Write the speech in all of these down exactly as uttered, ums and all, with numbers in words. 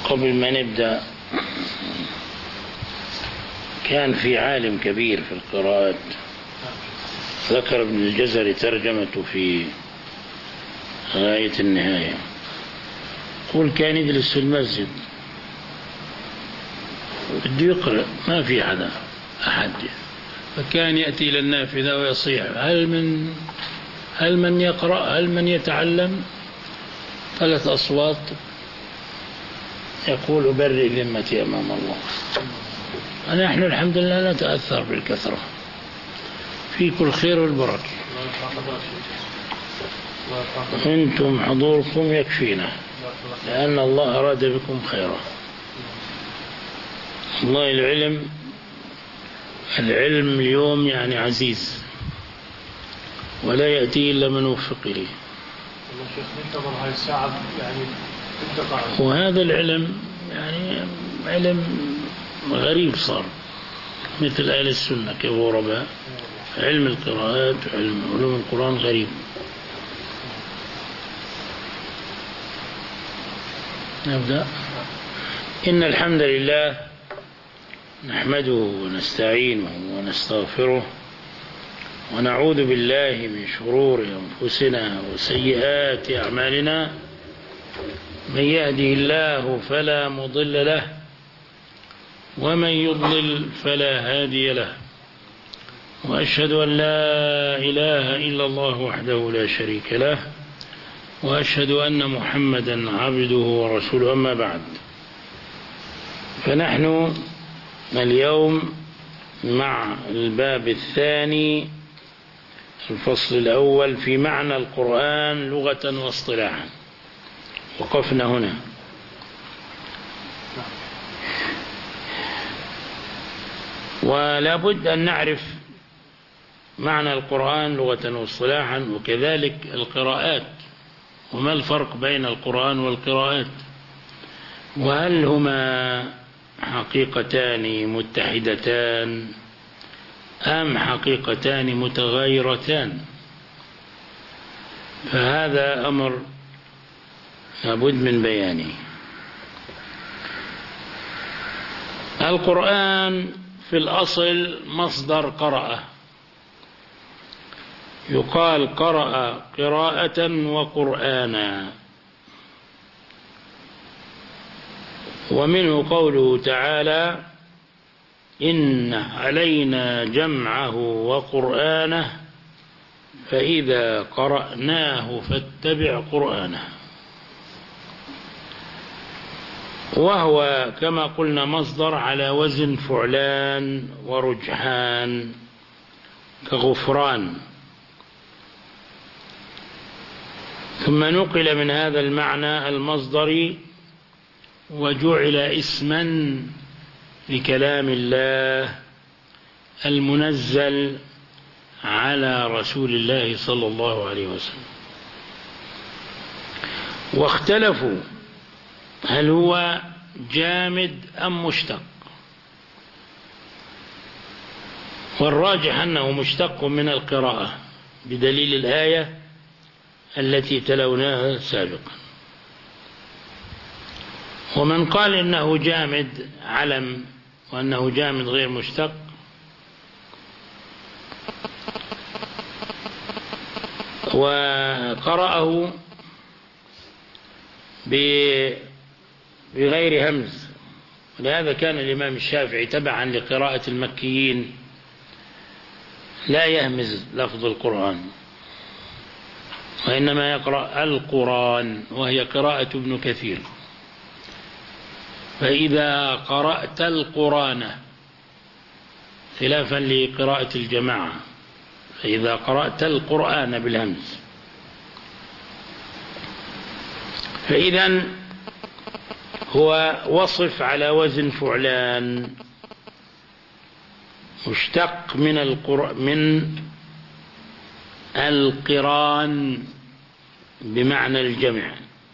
قبل ما نبدأ، كان في عالم كبير في القراءات ذكر ابن الجزري ترجمته في غاية النهاية، يقول كان يجلس في المسجد بده يقرأ، ما في حدا أحد، فكان يأتي إلى النافذة ويصيح: هل من هل من يقرأ؟ هل من يتعلم؟ ثلاث أصوات، يقول: أبرئ ذمتي أمام الله. ونحن الحمد لله نتأثر بالكثرة، فيكم الخير والبركة، أنتم حضوركم يكفينا، لأن الله أراد بكم خيرا. والله العلم العلم اليوم يعني عزيز، ولا يأتي إلا من وفق إليه. وهذا العلم يعني علم غريب صار، مثل أهل السنة كيف غرباء. علم القراءات وعلم علوم القرآن غريب. نبدأ. إن الحمد لله نحمده ونستعينه ونستغفره، ونعوذ بالله من شرور أنفسنا وسيئات أعمالنا. من يهده الله فلا مضل له، ومن يضلل فلا هادي له، وأشهد أن لا إله إلا الله وحده لا شريك له، وأشهد أن محمدا عبده ورسوله. أما بعد، فنحن اليوم مع الباب الثاني الفصل الأول في معنى القرآن لغة واصطلاحا. وقفنا هنا. ولا بد أن نعرف معنى القرآن لغة واصطلاحا، وكذلك القراءات، وما الفرق بين القرآن والقراءات، وهل هما حقيقتان متحدتان أم حقيقتان متغايرتان. فهذا أمر لابد من بيانه. القرآن في الأصل مصدر قرأ، يقال قرأ قراءة وقرآنا، ومنه قوله تعالى: إن علينا جمعه وقرآنه فإذا قرأناه فاتبع قرآنه. وهو كما قلنا مصدر على وزن فعلان ورجحان كغفران، ثم نقل من هذا المعنى المصدري وجعل اسما لكلام الله المنزل على رسول الله صلى الله عليه وسلم. واختلفوا هل هو جامد أم مشتق، والراجح أنه مشتق من القراءة بدليل الآية التي تلوناها سابقا. ومن قال إنه جامد علم وأنه جامد غير مشتق وقرأه بغير همز، ولهذا كان الإمام الشافعي تبعا لقراءة المكيين لا يهمز لفظ القرآن، وإنما يقرأ القرآن، وهي قراءة ابن كثير. فإذا قرأت القرآن، خلافا لقراءة الجماعة، فإذا قرأت القرآن بالهمز. فإذا هو وصف على وزن فعلان، مشتق من القر... من القران بمعنى الجمع.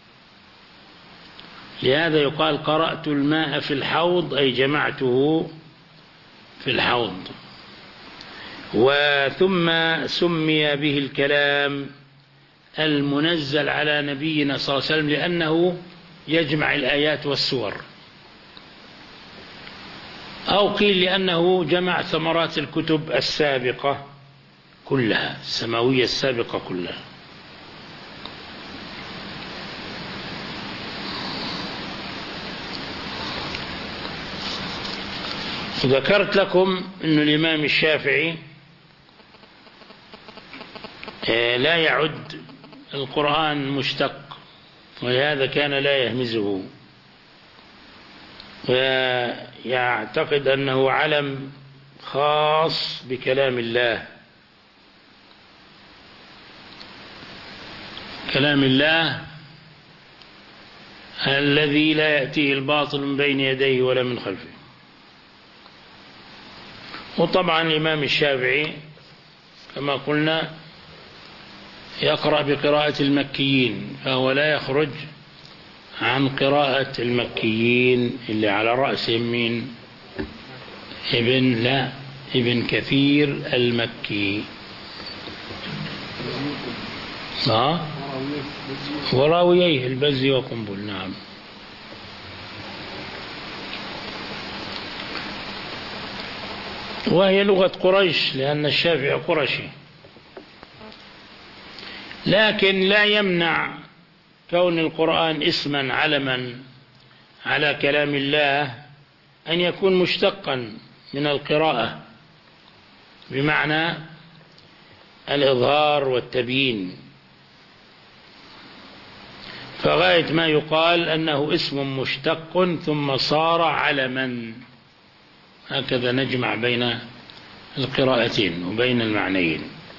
لهذا يقال قرأت الماء في الحوض، أي جمعته في الحوض. وثم سمي به الكلام المنزل على نبينا صلى الله عليه وسلم لأنه يجمع الآيات والسور، أو قيل لأنه جمع ثمرات الكتب السابقة كلها، السماوية السابقة كلها. ذكرت لكم أن الإمام الشافعي لا يعد القرآن مشتق، ولهذا كان لا يهمزه، ويعتقد أنه علم خاص بكلام الله، كلام الله الذي لا يأتيه الباطل من بين يديه ولا من خلفه. وطبعا الإمام الشافعي كما قلنا يقرأ بقراءة المكيين، فهو لا يخرج عن قراءة المكيين اللي على رأسهم من ابن لا ابن كثير المكي، ها وراويه البزي وقنبل. نعم. وهي لغة قريش لأن الشافعي قرشي، لكن لا يمنع كون القرآن اسما علما على كلام الله أن يكون مشتقا من القراءة بمعنى الإظهار والتبيين، فغاية ما يقال أنه اسم مشتق ثم صار علما، هكذا نجمع بين القراءتين وبين المعنيين.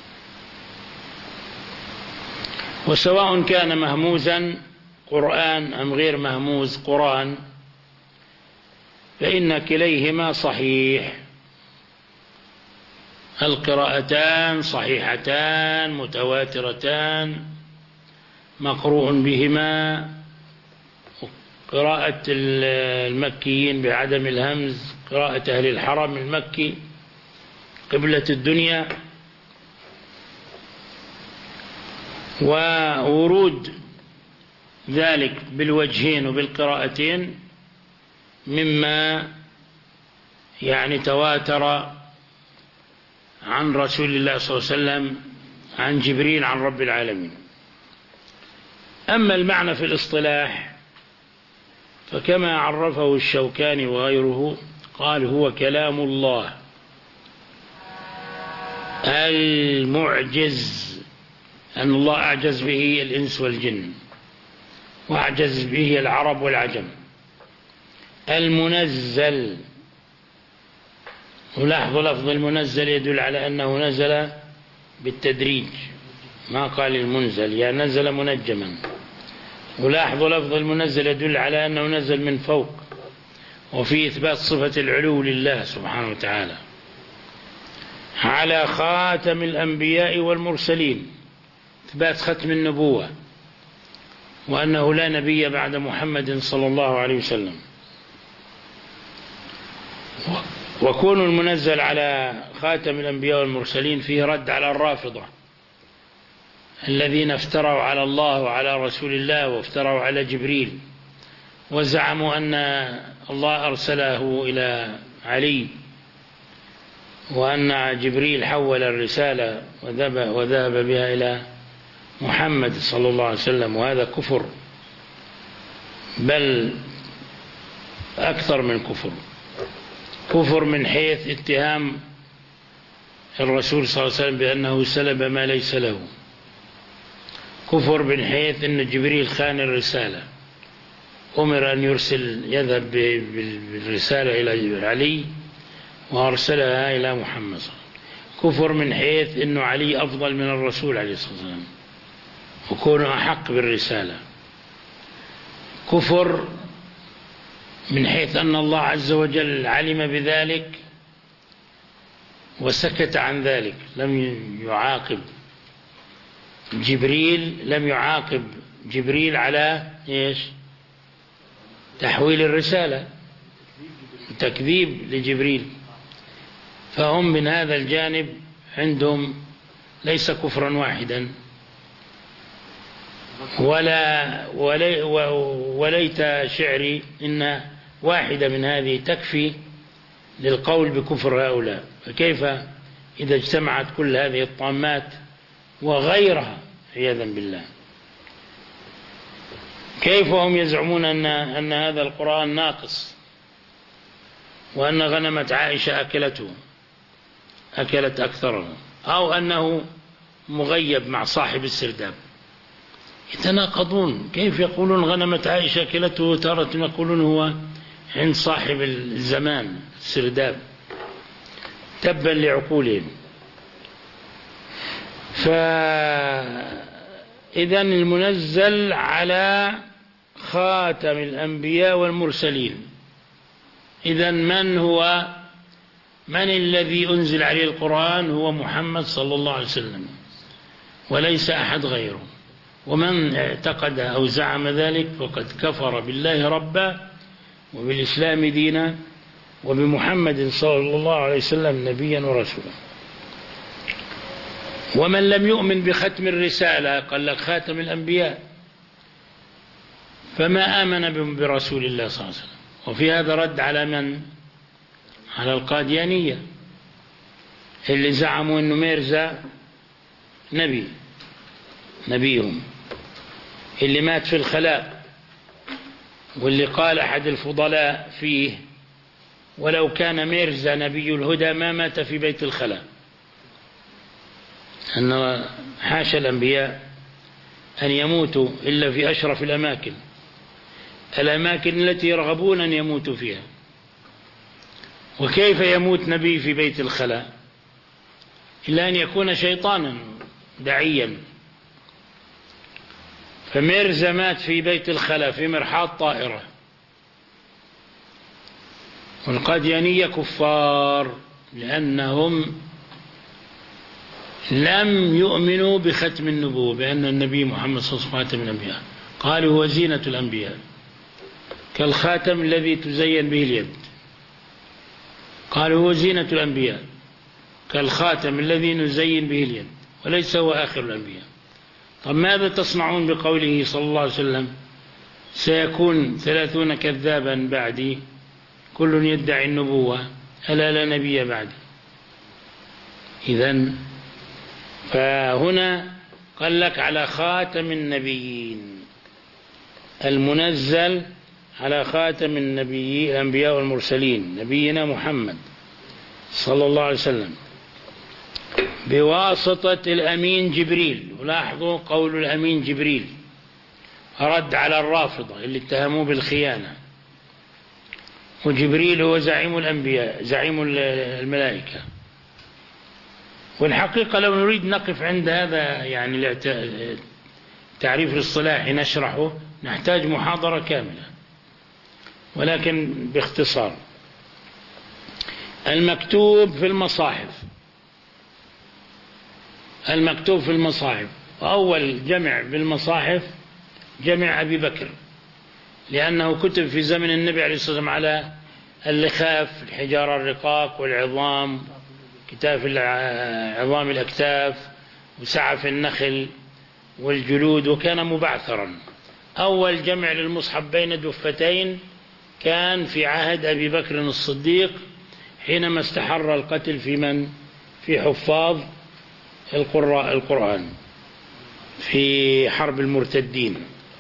وسواء كان مهموزا قرآن أم غير مهموز قرآن فإن كليهما صحيح، القراءتان صحيحتان متواترتان مقروء بهما. قراءة المكيين بعدم الهمز، قراءة أهل الحرم المكي قبلة الدنيا، وورود ذلك بالوجهين وبالقراءتين مما يعني تواتر عن رسول الله صلى الله عليه وسلم عن جبريل عن رب العالمين. أما المعنى في الاصطلاح فكما عرفه الشوكاني وغيره قال هو كلام الله المعجز، أن الله أعجز به الإنس والجن وأعجز به العرب والعجم، المنزل، ولاحظوا لفظ المنزل يدل على أنه نزل بالتدريج، ما قال المنزل يا نزل منجما، ولاحظوا لفظ المنزل يدل على أنه نزل من فوق، وفي إثبات صفة العلو لله سبحانه وتعالى، على خاتم الأنبياء والمرسلين، إثبات ختم النبوة وأنه لا نبي بعد محمد صلى الله عليه وسلم. وكون المنزل على خاتم الأنبياء والمرسلين فيه رد على الرافضة الذين افتروا على الله وعلى رسول الله وافتروا على جبريل، وزعموا أن الله أرسله إلى علي وأن جبريل حول الرسالة وذهب بها إلى محمد صلى الله عليه وسلم، وهذا كفر، بل أكثر من كفر، كفر من حيث اتهام الرسول صلى الله عليه وسلم بأنه سلب ما ليس له، كفر من حيث أن جبريل خان الرسالة، أمر أن يرسل يذهب بالرسالة إلى علي وأرسلها إلى محمد صلى الله عليه وسلم، كفر من حيث أنه علي أفضل من الرسول عليه الصلاة والسلام وكونه أحق بالرسالة، كفر من حيث أن الله عز وجل علم بذلك وسكت عن ذلك، لم يعاقب جبريل، لم يعاقب جبريل على إيش؟ تحويل الرسالة، تكذيب لجبريل. فهم من هذا الجانب عندهم ليس كفرا واحدا، ولا ولي وليت شعري إن واحدة من هذه تكفي للقول بكفر هؤلاء، فكيف إذا اجتمعت كل هذه الطامات وغيرها عياذا بالله؟ كيف هم يزعمون أن, أن هذا القرآن ناقص، وأن غنمة عائشة أكلته أكلت أكثره، أو أنه مغيب مع صاحب السرداب؟ يتناقضون. كيف يقولون غنمة عائشة أكلته، تارة يقولون هو عند صاحب الزمان السرداب؟ تبا لعقولهم. فإذا المنزل على خاتم الأنبياء والمرسلين، إذا من هو من الذي أنزل عليه القرآن؟ هو محمد صلى الله عليه وسلم وليس أحد غيره. ومن اعتقد أو زعم ذلك فقد كفر بالله ربا وبالإسلام دينا وبمحمد صلى الله عليه وسلم نبيا ورسولا. ومن لم يؤمن بختم الرسالة قال لك خاتم الأنبياء فما آمن برسول الله صلى الله عليه وسلم. وفي هذا رد على من؟ على القاديانية اللي زعموا أنه ميرزا نبي نبيهم اللي مات في الخلاء، واللي قال أحد الفضلاء فيه: ولو كان ميرزا نبي الهدى ما مات في بيت الخلاء. أن حاشا الأنبياء أن يموتوا إلا في أشرف الأماكن، الأماكن التي يرغبون أن يموتوا فيها. وكيف يموت نبي في بيت الخلاء إلا أن يكون شيطانا دعيا؟ فميرزا مات في بيت الخلاء في مرحاض طائرة. والقاديانية كفار لأنهم لم يؤمنوا بختم النبوة، بأن النبي محمد صلى الله عليه وسلم خاتم الأنبياء. قالوا هو زينة الأنبياء كالخاتم الذي تزين به اليد. قالوا هو زينة الأنبياء كالخاتم الذي نزين به اليد، وليس هو آخر الأنبياء. طب ماذا تصنعون بقوله صلى الله عليه وسلم: سيكون ثلاثون كذابا بعدي كل يدعي النبوة ألا لا نبي بعدي؟ إذن فهنا قال لك على خاتم النبيين، المنزل على خاتم النبي الأنبياء والمرسلين نبينا محمد صلى الله عليه وسلم بواسطة الأمين جبريل. ولاحظوا قول الأمين جبريل رد على الرافضة اللي اتهموه بالخيانة. وجبريل هو زعيم الأنبياء زعيم الملائكة. والحقيقة لو نريد نقف عند هذا يعني التعريف الاصطلاحي نشرحه نحتاج محاضرة كاملة، ولكن باختصار: المكتوب في المصاحف المكتوب في المصاحف أول جمع بالمصاحف جمع أبي بكر، لأنه كتب في زمن النبي عليه الصلاة والسلام على اللخاف، الحجارة الرقاق والعظام، كتاف عظام الأكتاف وسعف النخل والجلود، وكان مبعثرا. أول جمع للمصحف بين دفتين كان في عهد أبي بكر الصديق حينما استحر القتل في من؟ في حفاظ القراء القرآن في حرب المرتدين،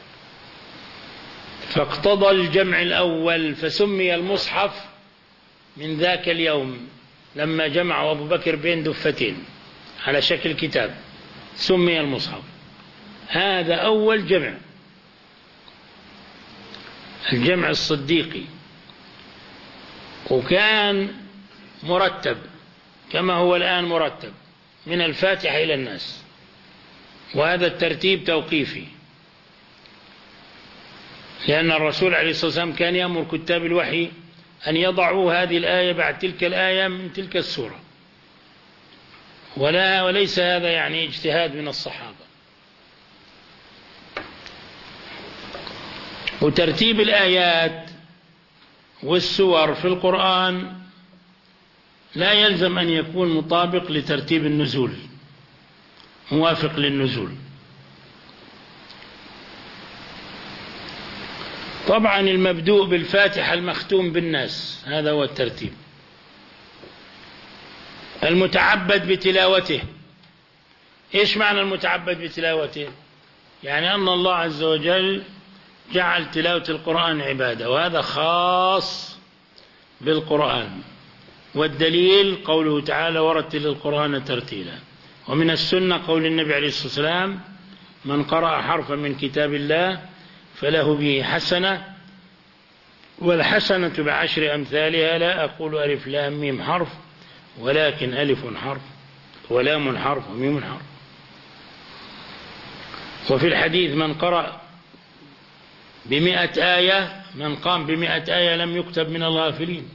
فاقتضى الجمع الأول فسمي المصحف من ذاك اليوم لما جمع أبو بكر بين دفتين على شكل كتاب سمي المصحف. هذا أول جمع، الجمع الصديقي، وكان مرتب كما هو الآن مرتب من الفاتحة إلى الناس، وهذا الترتيب توقيفي، لأن الرسول عليه الصلاة والسلام كان يأمر كتاب الوحي أن يضعوا هذه الآية بعد تلك الآية من تلك السورة، ولا وليس هذا يعني اجتهاد من الصحابة. وترتيب الآيات والسور في القرآن لا يلزم أن يكون مطابق لترتيب النزول، موافق للنزول. طبعا المبدوء بالفاتحة المختوم بالناس، هذا هو الترتيب. المتعبد بتلاوته، إيش معنى المتعبد بتلاوته؟ يعني أن الله عز وجل جعل تلاوة القرآن عبادة، وهذا خاص بالقرآن، والدليل قوله تعالى ورتل القرآن ترتيلا. ومن السنة قول النبي عليه الصلاة والسلام من قرأ حرفا من كتاب الله فله به حسنة، والحسنة بعشر أمثالها، لا أقول ألف لام ميم حرف، ولكن ألف حرف ولام حرف وميم حرف. وفي الحديث من قرأ بمئة آية، من قام بمئة آية لم يكتب من الغافلين،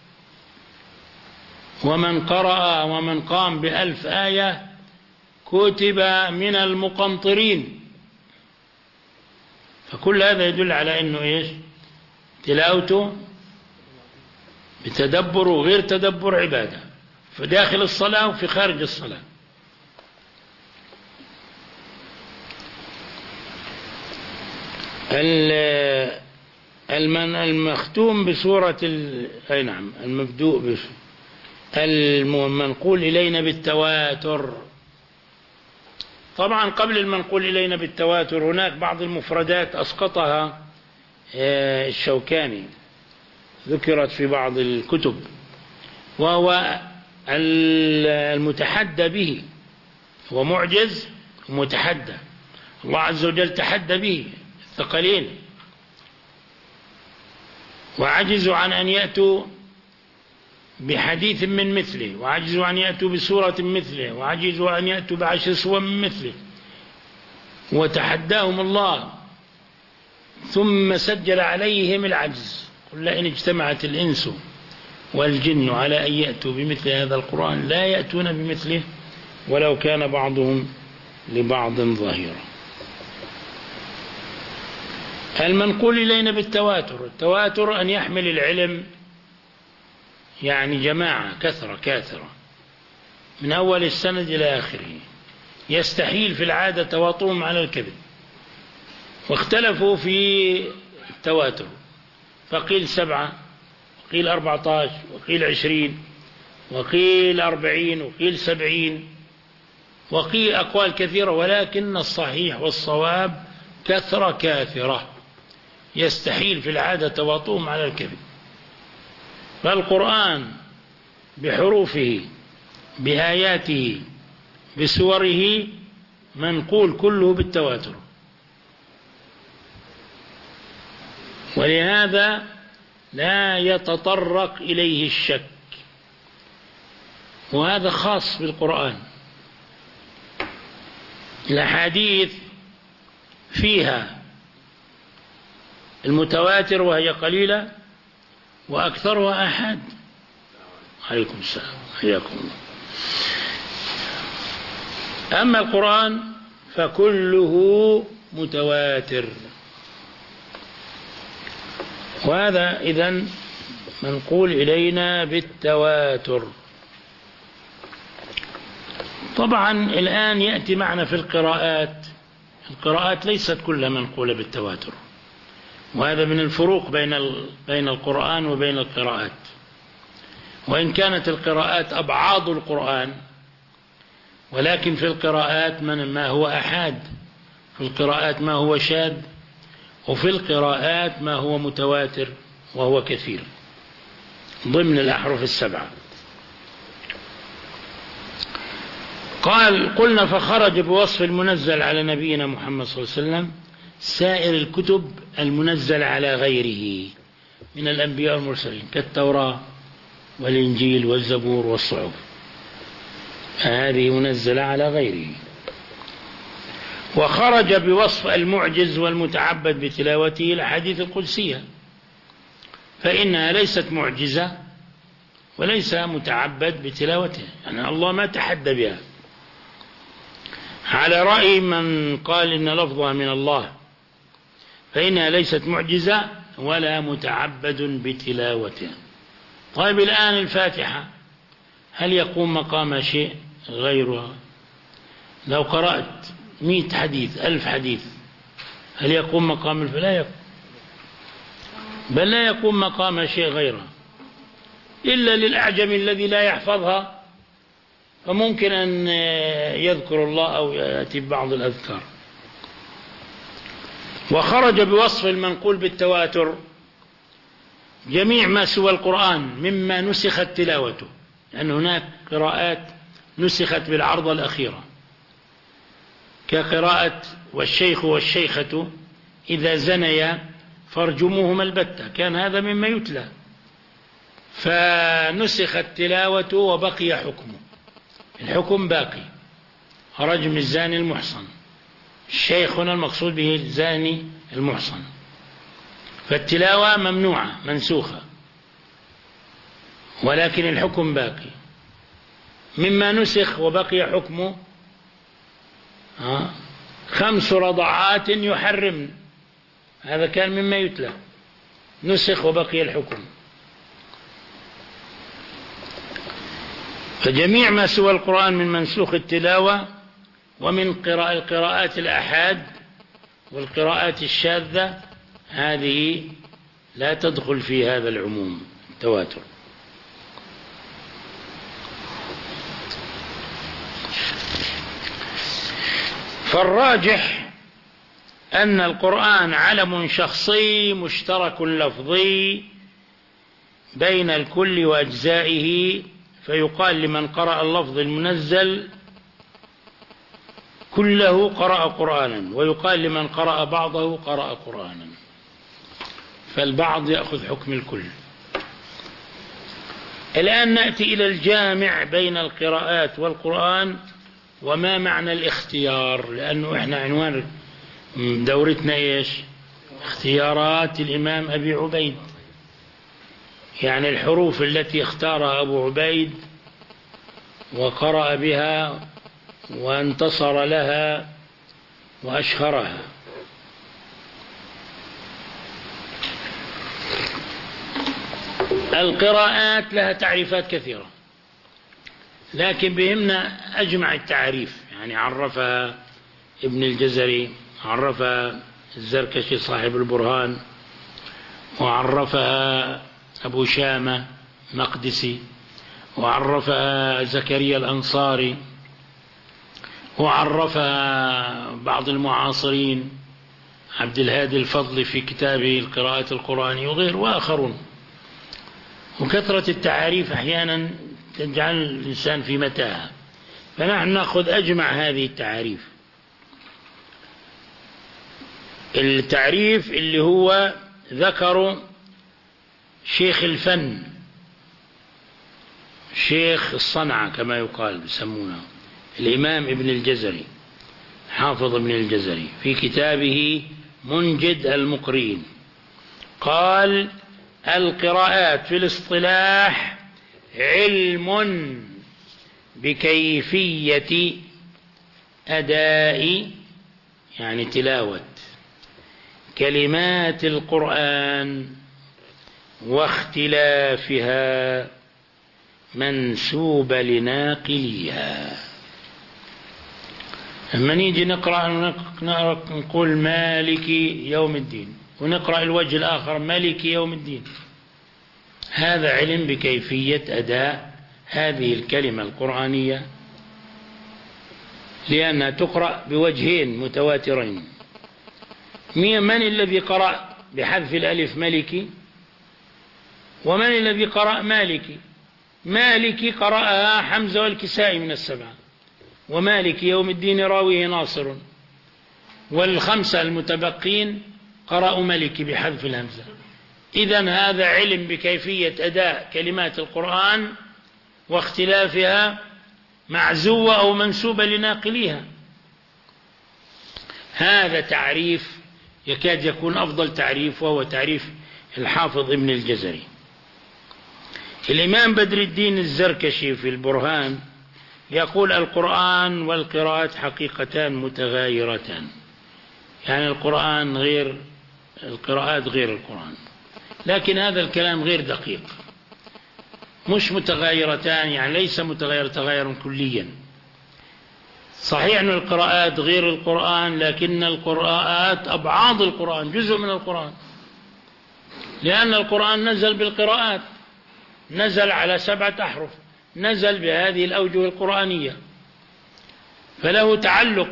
ومن قرأ ومن قام بألف آية كتب من المقنطرين. فكل هذا يدل على أنه إيش؟ تلاوته بتدبر وغير تدبر عبادة، في داخل الصلاة وفي خارج الصلاة. المختوم بسورة ال... أي نعم المبدوء بس المنقول إلينا بالتواتر. طبعا قبل المنقول إلينا بالتواتر هناك بعض المفردات أسقطها الشوكاني، ذكرت في بعض الكتب، وهو المتحدى به، هو معجز ومتحدى. الله عز وجل تحدى به الثقلين، وعجزوا عن أن يأتوا بحديث من مثله، وعجزوا أن يأتوا بسورة مثله، وعجزوا أن يأتوا بعشر سور من مثله، وتحداهم الله ثم سجل عليهم العجز. قل لئن اجتمعت الإنس والجن على أن يأتوا بمثل هذا القرآن لا يأتون بمثله ولو كان بعضهم لبعض ظهيرا. المنقول إلينا بالتواتر، التواتر أن يحمل العلم يعني جماعة كثرة كاثرة من أول السند إلى آخره، يستحيل في العادة تواطؤهم على الكذب. واختلفوا في التواتر، فقيل سبعة، وقيل أربعة عشر، وقيل عشرين، وقيل أربعين، وقيل سبعين، وقيل أقوال كثيرة، ولكن الصحيح والصواب كثرة كاثرة، يستحيل في العادة تواطؤهم على الكذب. فالقرآن بحروفه بآياته بسوره منقول كله بالتواتر، ولهذا لا يتطرق إليه الشك، وهذا خاص بالقرآن. الأحاديث فيها المتواتر وهي قليلة، وأكثرها أحد. عليكم السلام، حياكم الله. أما القرآن فكله متواتر، وهذا إذن منقول إلينا بالتواتر. طبعا الآن يأتي معنا في القراءات، القراءات ليست كلها منقولة بالتواتر، وهذا من الفروق بين بين القرآن وبين القراءات. وإن كانت القراءات أبعاض القرآن، ولكن في القراءات من ما هو أحاد، في القراءات ما هو شاذ، وفي القراءات ما هو متواتر وهو كثير ضمن الأحرف السبعة. قال قلنا فخرج بوصف المنزل على نبينا محمد صلى الله عليه وسلم سائر الكتب المنزل على غيره من الأنبياء والمرسلين كالتوراة والإنجيل والزبور والصحف، هذه منزلة على غيره. وخرج بوصف المعجز والمتعبد بتلاوته الأحاديث القدسية، فإنها ليست معجزة وليس متعبد بتلاوته، يعني الله ما تحدى بها، على رأي من قال إن لفظها من الله، فإنها ليست معجزة ولا متعبد بتلاوته. طيب الآن الفاتحة هل يقوم مقام شيء غيرها؟ لو قرأت مئة حديث ألف حديث هل يقوم مقام الفاتحة؟ لا يقوم. بل لا يقوم مقام شيء غيرها إلا للأعجم الذي لا يحفظها، فممكن أن يذكر الله أو يأتي ببعض الأذكار. وخرج بوصف المنقول بالتواتر جميع ما سوى القرآن مما نسخت تلاوته، لأن هناك قراءات نسخت بالعرضة الأخيرة كقراءة والشيخ والشيخة إذا زنيا فارجموهما البتة، كان هذا مما يتلى، فنسخت تلاوته وبقي حكمه. الحكم باقي، رجم الزاني المحصن، الشيخ هنا المقصود به الزاني المحصن، فالتلاوة ممنوعة منسوخة ولكن الحكم باقي. مما نسخ وبقي حكمه خمس رضعات يحرمن، هذا كان مما يتلى، نسخ وبقي الحكم. فجميع ما سوى القرآن من منسوخ التلاوة ومن قراءة القراءات الآحاد والقراءات الشاذة هذه لا تدخل في هذا العموم التواتر. فالراجح أن القرآن علم شخصي مشترك لفظي بين الكل وأجزائه، فيقال لمن قرأ اللفظ المنزل كله قرأ قرآنا، ويقال لمن قرأ بعضه قرأ قرآنا، فالبعض يأخذ حكم الكل. الآن نأتي إلى الجامع بين القراءات والقرآن وما معنى الاختيار، لأنه إحنا عنوان دورتنا إيش؟ اختيارات الإمام أبي عبيد، يعني الحروف التي اختارها أبو عبيد وقرأ بها وانتصر لها وأشهرها. القراءات لها تعريفات كثيرة، لكن بهمنا أجمع التعريف، يعني عرفها ابن الجزري، عرفها الزركشي صاحب البرهان، وعرفها أبو شامة مقدسي، وعرفها زكريا الأنصاري، وعرفها بعض المعاصرين عبد الهادي الفضلي في كتابه القراءة القرآنية وغير وآخرون. وكثرة التعاريف أحيانا تجعل الإنسان في متاهة، فنحن نأخذ أجمع هذه التعاريف. التعريف اللي هو ذكر شيخ الفن، شيخ الصنعة كما يقال بسمونه، الإمام ابن الجزري، حافظ ابن الجزري في كتابه منجد المقرين، قال: القراءات في الاصطلاح علم بكيفية أداء، يعني تلاوة كلمات القرآن واختلافها منسوبة لناقليها. لما نيجي نقرأ نقول مالك يوم الدين، ونقرأ الوجه الآخر مالك يوم الدين، هذا علم بكيفية أداء هذه الكلمة القرآنية، لأنها تقرأ بوجهين متواترين. من الذي قرأ بحذف الألف ملكي، ومن الذي قرأ مالكي؟ مالكي قرأها حمزة والكسائي من السبعة، ومالك يوم الدين راويه ناصر، والخمسة المتبقين قرأوا ملكي بحذف الهمزة. إذن هذا علم بكيفية أداء كلمات القرآن واختلافها معزوة أو منسوبة لناقليها. هذا تعريف يكاد يكون أفضل تعريف، وهو تعريف الحافظ ابن الجزري. الإمام بدر الدين الزركشي في البرهان يقول: القرآن والقراءات حقيقتان متغايرتان، يعني القرآن غير القراءات غير القرآن، لكن هذا الكلام غير دقيق. مش متغايرتان يعني ليس متغير تغيرا كليا. صحيح أن القراءات غير القرآن، لكن القراءات أبعاض القرآن، جزء من القرآن. لأن القرآن نزل بالقراءات، نزل على سبعة أحرف، نزل بهذه الأوجه القرآنية، فله تعلق،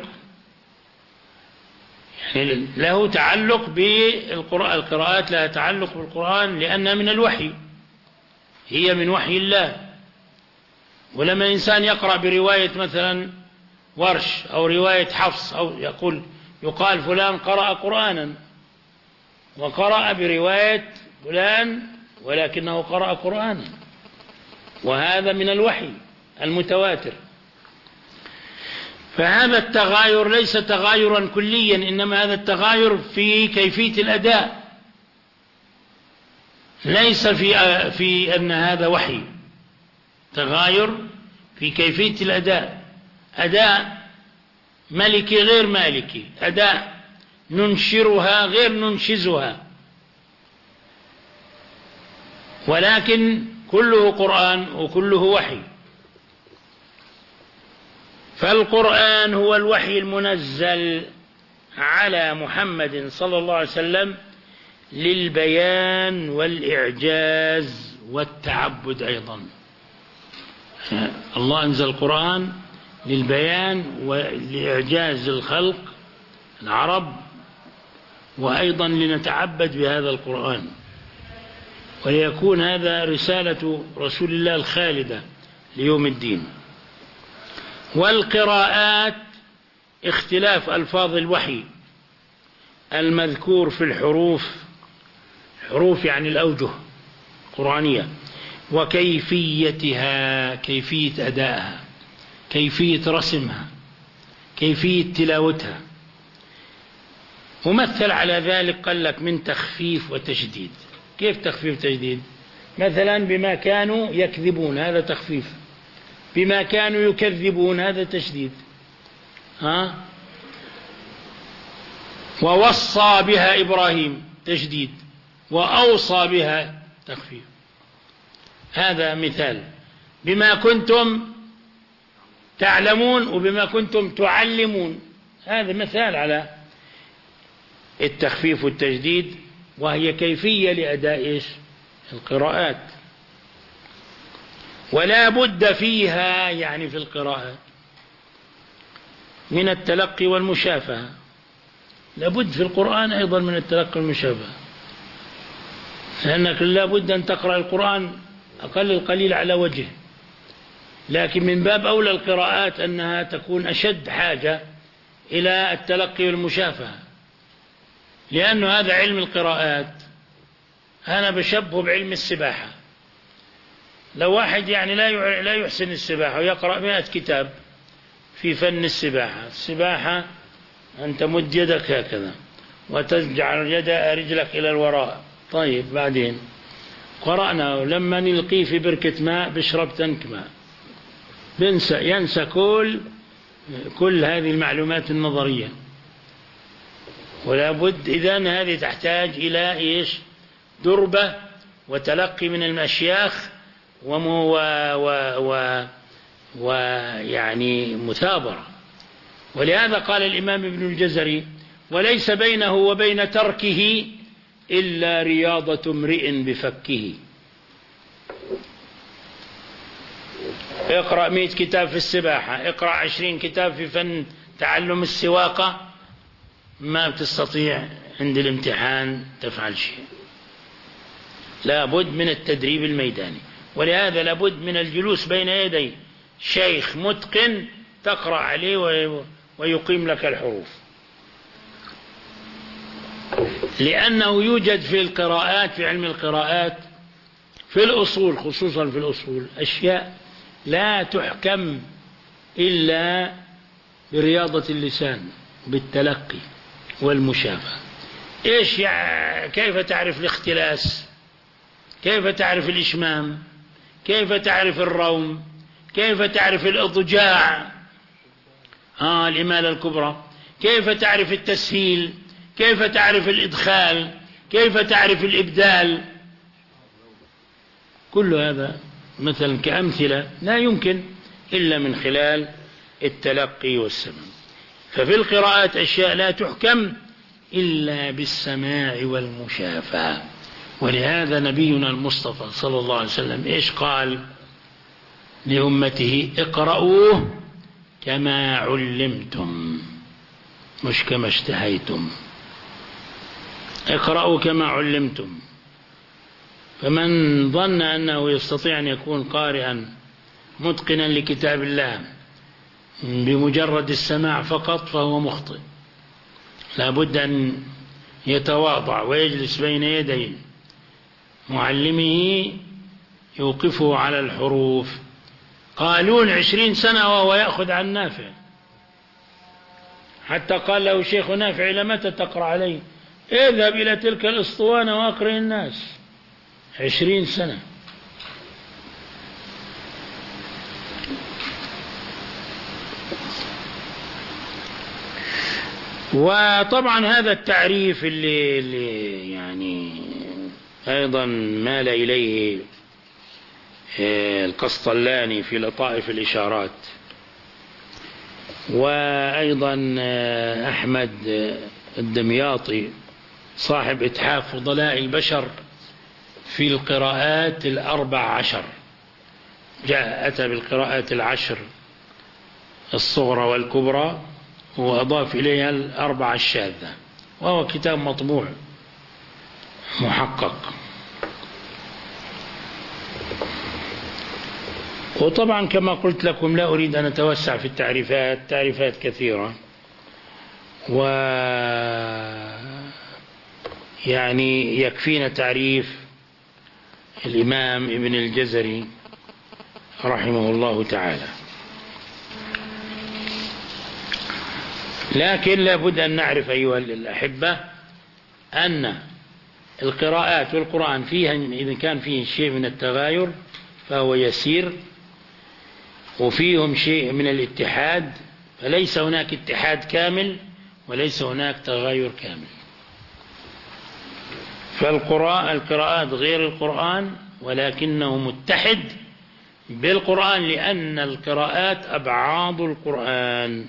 يعني له تعلق بالقراءة، القراءات لها تعلق بالقرآن لأنها من الوحي، هي من وحي الله. ولما إنسان يقرأ برواية مثلا ورش أو رواية حفص أو يقول يقال فلان قرأ قرآنا، وقرأ برواية فلان ولكنه قرأ قرآنا، وهذا من الوحي المتواتر. فهذا التغاير ليس تغايرا كليا، إنما هذا التغاير في كيفية الأداء، ليس في في أن هذا وحي، تغاير في كيفية الأداء، أداء ملكي غير مالكي، أداء ننشرها غير ننشزها، ولكن كله قرآن وكله وحي. فالقرآن هو الوحي المنزل على محمد صلى الله عليه وسلم للبيان والإعجاز والتعبد أيضا. الله أنزل القرآن للبيان ولإعجاز الخلق العرب، وأيضا لنتعبد بهذا القرآن، وليكون هذا رسالة رسول الله الخالدة ليوم الدين. والقراءات اختلاف ألفاظ الوحي المذكور في الحروف، حروف يعني الأوجه القرآنية، وكيفيتها، كيفية أدائها، كيفية رسمها، كيفية تلاوتها. ومثل على ذلك قال لك من تخفيف وتشديد. كيف تخفيف وتشديد؟ مثلا بما كانوا يكذبون، هذا تخفيف. بما كانوا يكذبون، هذا تشديد. ها؟ ووصى بها إبراهيم، تشديد. وأوصى بها، تخفيف. هذا مثال. بما كنتم تعلمون وبما كنتم تعلمون، هذا مثال على التخفيف والتجديد، وهي كيفية لأداء إيش؟ القراءات. ولا بد فيها، يعني في القراءات، من التلقي والمشافهة. لابد في القرآن أيضا من التلقي والمشافهة، لأنك لابد أن تقرأ القرآن أقل القليل على وجه، لكن من باب أولى القراءات أنها تكون أشد حاجة إلى التلقي والمشافهة، لأن هذا علم القراءات أنا بشبه بعلم السباحة. لو واحد يعني لا لا يحسن السباحة ويقرأ مئة كتاب في فن السباحة، السباحة أن تمد يدك هكذا وتجعل يد رجلك إلى الوراء، طيب بعدين قرأنا لما نلقيه في بركة ماء بشرب تنك ماء، ينسى ينسى كل كل هذه المعلومات النظرية. ولا بد إذن هذه تحتاج إلى إيش؟ دربة وتلقي من المشياخ ومو و و ويعني مثابرة. ولهذا قال الإمام ابن الجزري: وليس بينه وبين تركه إلا رياضة امرئ بفكه. اقرأ مئة كتاب في السباحة، اقرأ عشرين كتاب في فن تعلم السواقة، ما بتستطيع عند الامتحان تفعل شيء. لابد من التدريب الميداني، ولهذا لابد من الجلوس بين يدي شيخ متقن تقرأ عليه ويقيم لك الحروف، لأنه يوجد في القراءات، في علم القراءات، في الأصول، خصوصا في الأصول، أشياء لا تحكم إلا برياضة اللسان، بالتلقي والمشافهة. إيش يعني؟ كيف تعرف الاختلاس؟ كيف تعرف الإشمام؟ كيف تعرف الروم؟ كيف تعرف الإضجاع؟ آه الإمالة الكبرى. كيف تعرف التسهيل؟ كيف تعرف الإدخال؟ كيف تعرف الإبدال؟ كل هذا مثلا كأمثلة لا يمكن إلا من خلال التلقي والسمع. ففي القراءات أشياء لا تحكم إلا بالسماع والمشافهة، ولهذا نبينا المصطفى صلى الله عليه وسلم إيش قال لأمته؟ اقرأوا كما علمتم مش كما اشتهيتم، اقرأوا كما علمتم. فمن ظن أنه يستطيع أن يكون قارئا متقنا لكتاب الله بمجرد السماع فقط فهو مخطئ. لا بد أن يتواضع ويجلس بين يدي معلمه يوقفه على الحروف. قالون عشرين سنة وهو يأخذ عن نافع، حتى قال له شيخ نافع لمتى تقرأ عليه؟ اذهب إلى تلك الأسطوانة وأقرأ الناس. عشرين سنة. وطبعا هذا التعريف اللي, اللي يعني أيضا مال إليه القسطلاني في لطائف الإشارات، وأيضا أحمد الدمياطي صاحب إتحاف فضلاء البشر في القراءات الأربع عشر، جاء أتى بالقراءات العشر الصغرى والكبرى وأضاف إليها الأربع الشاذة، وهو كتاب مطبوع محقق. وطبعا كما قلت لكم لا أريد أن أتوسع في التعريفات، تعريفات كثيرة، و يعني يكفينا تعريف الإمام ابن الجزري رحمه الله تعالى. لكن لابد أن نعرف أيها الأحبة أن القراءات والقرآن فيها إذا كان فيه شيء من التغاير فهو يسير، وفيهم شيء من الاتحاد، فليس هناك اتحاد كامل وليس هناك تغاير كامل. فالقراءة القراءات غير القرآن ولكنه متحد بالقرآن، لأن القراءات أبعاض القرآن.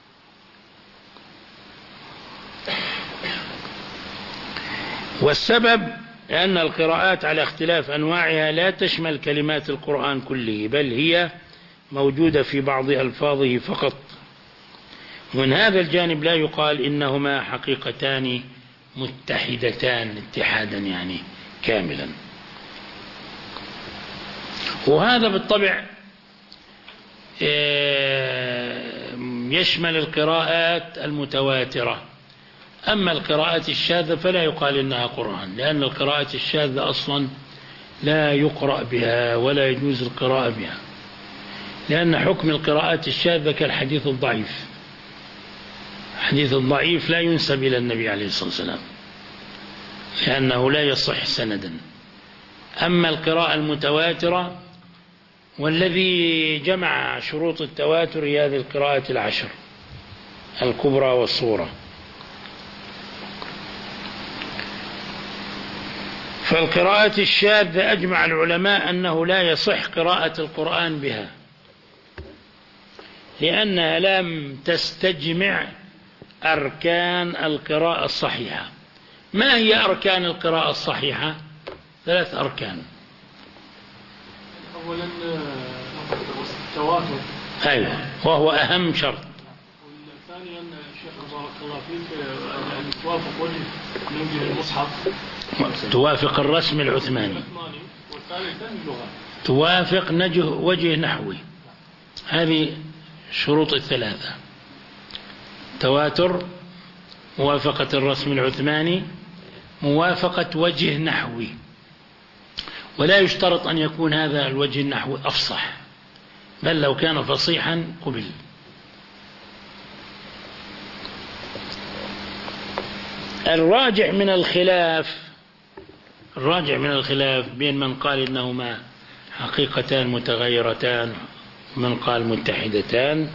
والسبب أن القراءات على اختلاف أنواعها لا تشمل كلمات القرآن كله، بل هي موجودة في بعض ألفاظه فقط. ومن هذا الجانب لا يقال إنهما حقيقتان متحدتان اتحادا يعني كاملا. وهذا بالطبع يشمل القراءات المتواترة. أما القراءات الشاذة فلا يقال إنها قرآن، لأن القراءات الشاذة أصلا لا يقرأ بها ولا يجوز القراءة بها، لأن حكم القراءات الشاذة كالحديث الضعيف. الحديث الضعيف لا ينسب إلى النبي عليه الصلاة والسلام لأنه لا يصح سندا. أما القراءة المتواترة والذي جمع شروط التواتر هي هذه القراءات العشر الكبرى والصغرى. فالقراءات الشاذة أجمع العلماء أنه لا يصح قراءة القرآن بها، لأنها لم تستجمع أركان القراءة الصحيحة. ما هي أركان القراءة الصحيحة؟ ثلاث أركان. أولا التواتر، أيوة، وهو أهم شرط. ثانيا شيخ بارك الله فيك أن توافق وجه من المصحف، توافق الرسم العثماني، والثالثا اللغة، توافق نجه وجه نحوي. هذه شروط الثلاثة: تواتر، موافقة الرسم العثماني، موافقة وجه نحوي. ولا يشترط أن يكون هذا الوجه النحوي أفصح، بل لو كان فصيحا قبل. الراجع من الخلاف الراجع من الخلاف بين من قال إنهما حقيقتان متغيرتان ومن قال متحدتان،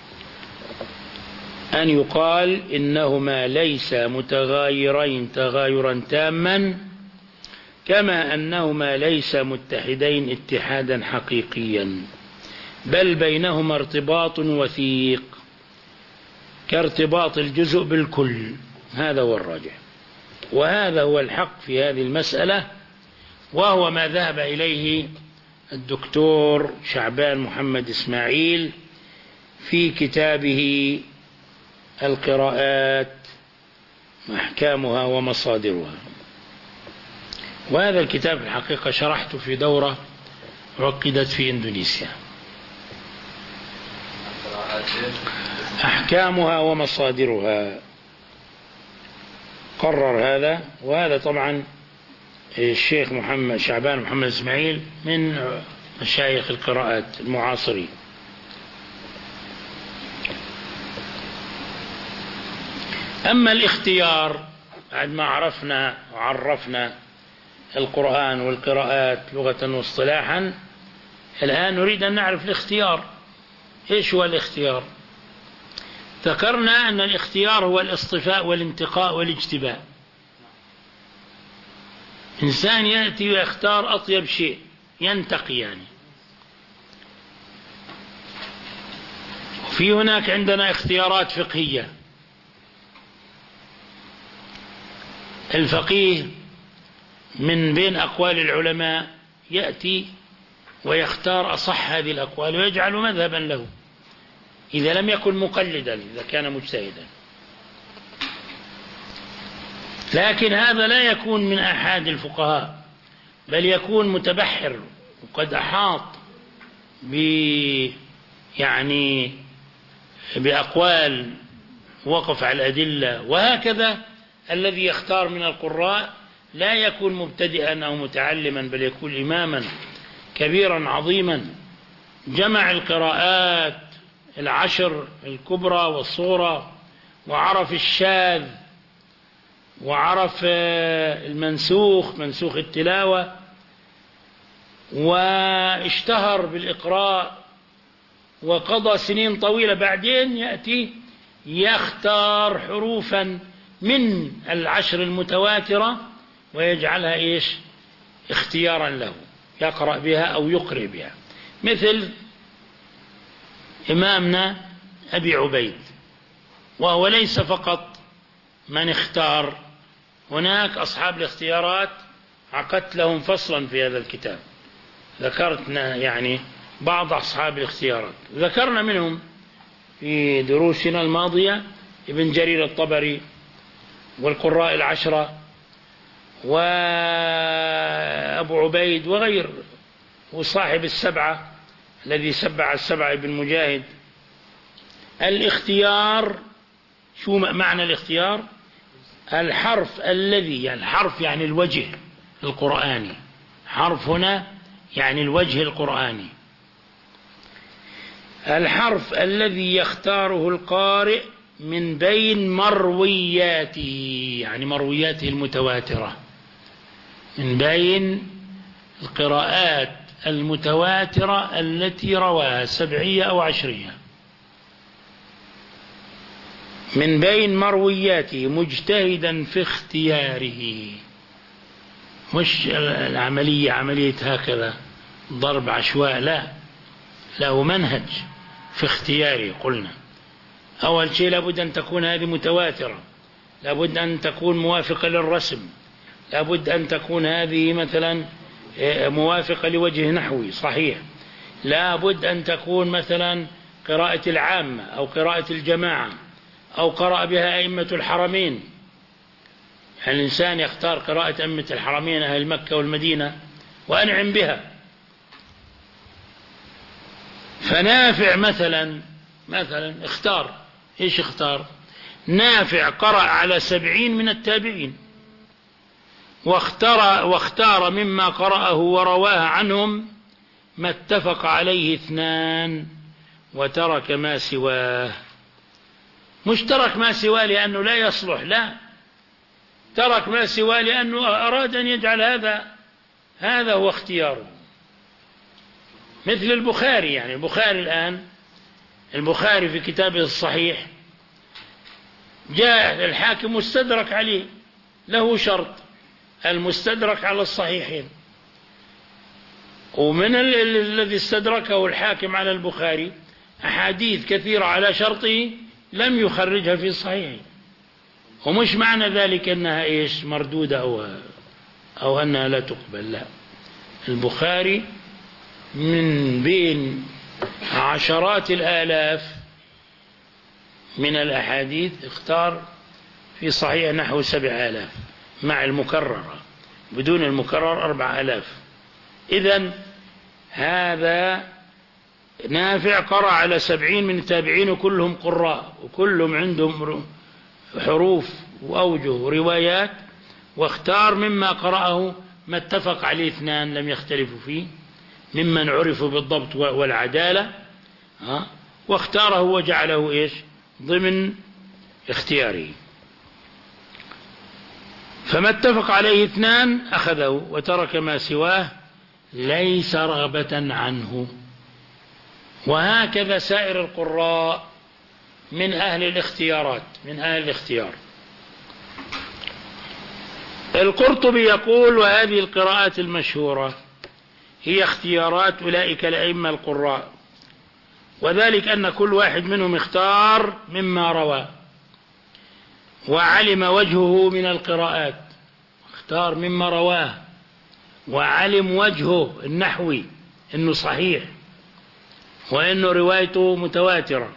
أن يقال إنهما ليس متغايرين تغايرا تاما، كما أنهما ليس متحدين اتحادا حقيقيا، بل بينهما ارتباط وثيق كارتباط الجزء بالكل. هذا هو الراجح. وهذا هو الحق في هذه المسألة، وهو ما ذهب إليه الدكتور شعبان محمد إسماعيل في كتابه القراءات أحكامها ومصادرها. وهذا الكتاب الحقيقة شرحته في دورة عقدت في إندونيسيا، أحكامها ومصادرها، قرر هذا. وهذا طبعا الشيخ محمد شعبان محمد إسماعيل من مشايخ القراءات المعاصرين. أما الاختيار بعد ما عرفنا وعرفنا القرآن والقراءات لغة واصطلاحا، الآن نريد أن نعرف الاختيار. إيش هو الاختيار؟ ذكرنا أن الاختيار هو الاصطفاء والانتقاء والاجتباء. إنسان يأتي ويختار أطيب شيء، ينتقي يعني. وفي هناك عندنا اختيارات فقهية. الفقيه من بين أقوال العلماء يأتي ويختار أصح هذه الأقوال ويجعل مذهبا له، إذا لم يكن مقلدا، إذا كان مجتهدا. لكن هذا لا يكون من أحد الفقهاء، بل يكون متبحر وقد أحاط ب يعني بأقوال، وقف على الأدلة. وهكذا الذي يختار من القراء لا يكون مبتدئا أو متعلما، بل يكون إماما كبيرا عظيما، جمع القراءات العشر الكبرى والصغرى، وعرف الشاذ، وعرف المنسوخ منسوخ التلاوة، واشتهر بالإقراء، وقضى سنين طويلة. بعدين يأتي يختار حروفا من العشر المتواترة ويجعلها إيش اختيارا له، يقرأ بها أو يقرئ بها. مثل إمامنا أبي عبيد، وهو ليس فقط من اختار، هناك أصحاب الاختيارات عقدت لهم فصلا في هذا الكتاب، ذكرتنا يعني بعض أصحاب الاختيارات، ذكرنا منهم في دروسنا الماضية ابن جرير الطبري والقراء العشرة وأبو عبيد وغير، وصاحب السبعة الذي سبع السبعة ابن مجاهد. الاختيار شو معنى الاختيار؟ الحرف الذي، يعني الحرف يعني الوجه القرآني، حرف هنا يعني الوجه القرآني، الحرف الذي يختاره القارئ من بين مروياته، يعني مروياته المتواترة، من بين القراءات المتواترة التي رواها سبعية أو عشرية، من بين مروياته مجتهدا في اختياره. مش العملية عملية هكذا ضرب عشواء، لا، له منهج في اختياره. قلنا أول شيء لابد أن تكون هذه متواترة، لابد أن تكون موافقة للرسم، لابد أن تكون هذه مثلا موافقة لوجه نحوي صحيح، لابد أن تكون مثلا قراءة العامة أو قراءة الجماعة أو قرأ بها أئمة الحرمين. يعني الإنسان يختار قراءة أئمة الحرمين أهل مكة والمدينة وأنعم بها. فنافع مثلا مثلا اختار، إيش اختار؟ نافع قرأ على سبعين من التابعين، واختار, واختار مما قرأه ورواه عنهم ما اتفق عليه اثنان وترك ما سواه. مش ترك ما سواه لأنه لا يصلح، لا، ترك ما سواه لأنه أراد أن يجعل هذا هذا هو اختياره. مثل البخاري، يعني البخاري الآن، البخاري في كتابه الصحيح جاء الحاكم مستدرك عليه، له شرط المستدرك على الصحيحين، ومن الذي استدركه الحاكم على البخاري أحاديث كثيرة على شرطه لم يخرجها في صحيحه. ومش معنى ذلك أنها إيش مردودة أو, أو أنها لا تقبل، لا. البخاري من بين عشرات الآلاف من الأحاديث اختار في صحيح نحو سبع آلاف مع المكررة، بدون المكرر أربع آلاف. إذن هذا نافع قرأ على سبعين من التابعين وكلهم قراء وكلهم عندهم حروف وأوجه وروايات، واختار مما قرأه ما اتفق عليه اثنان لم يختلفوا فيه ممن عرفوا بالضبط والعدالة، واختاره وجعله إيش ضمن اختياره. فما اتفق عليه اثنان أخذه وترك ما سواه ليس رغبة عنه. وهكذا سائر القراء من أهل الاختيارات من أهل الاختيار. القرطبي يقول: وهذه القراءات المشهورة هي اختيارات أولئك الأئمة القراء، وذلك أن كل واحد منهم اختار مما روى وعلم وجهه من القراءات، اختار مما رواه وعلم وجهه النحوي انه صحيح وانه روايته متواترة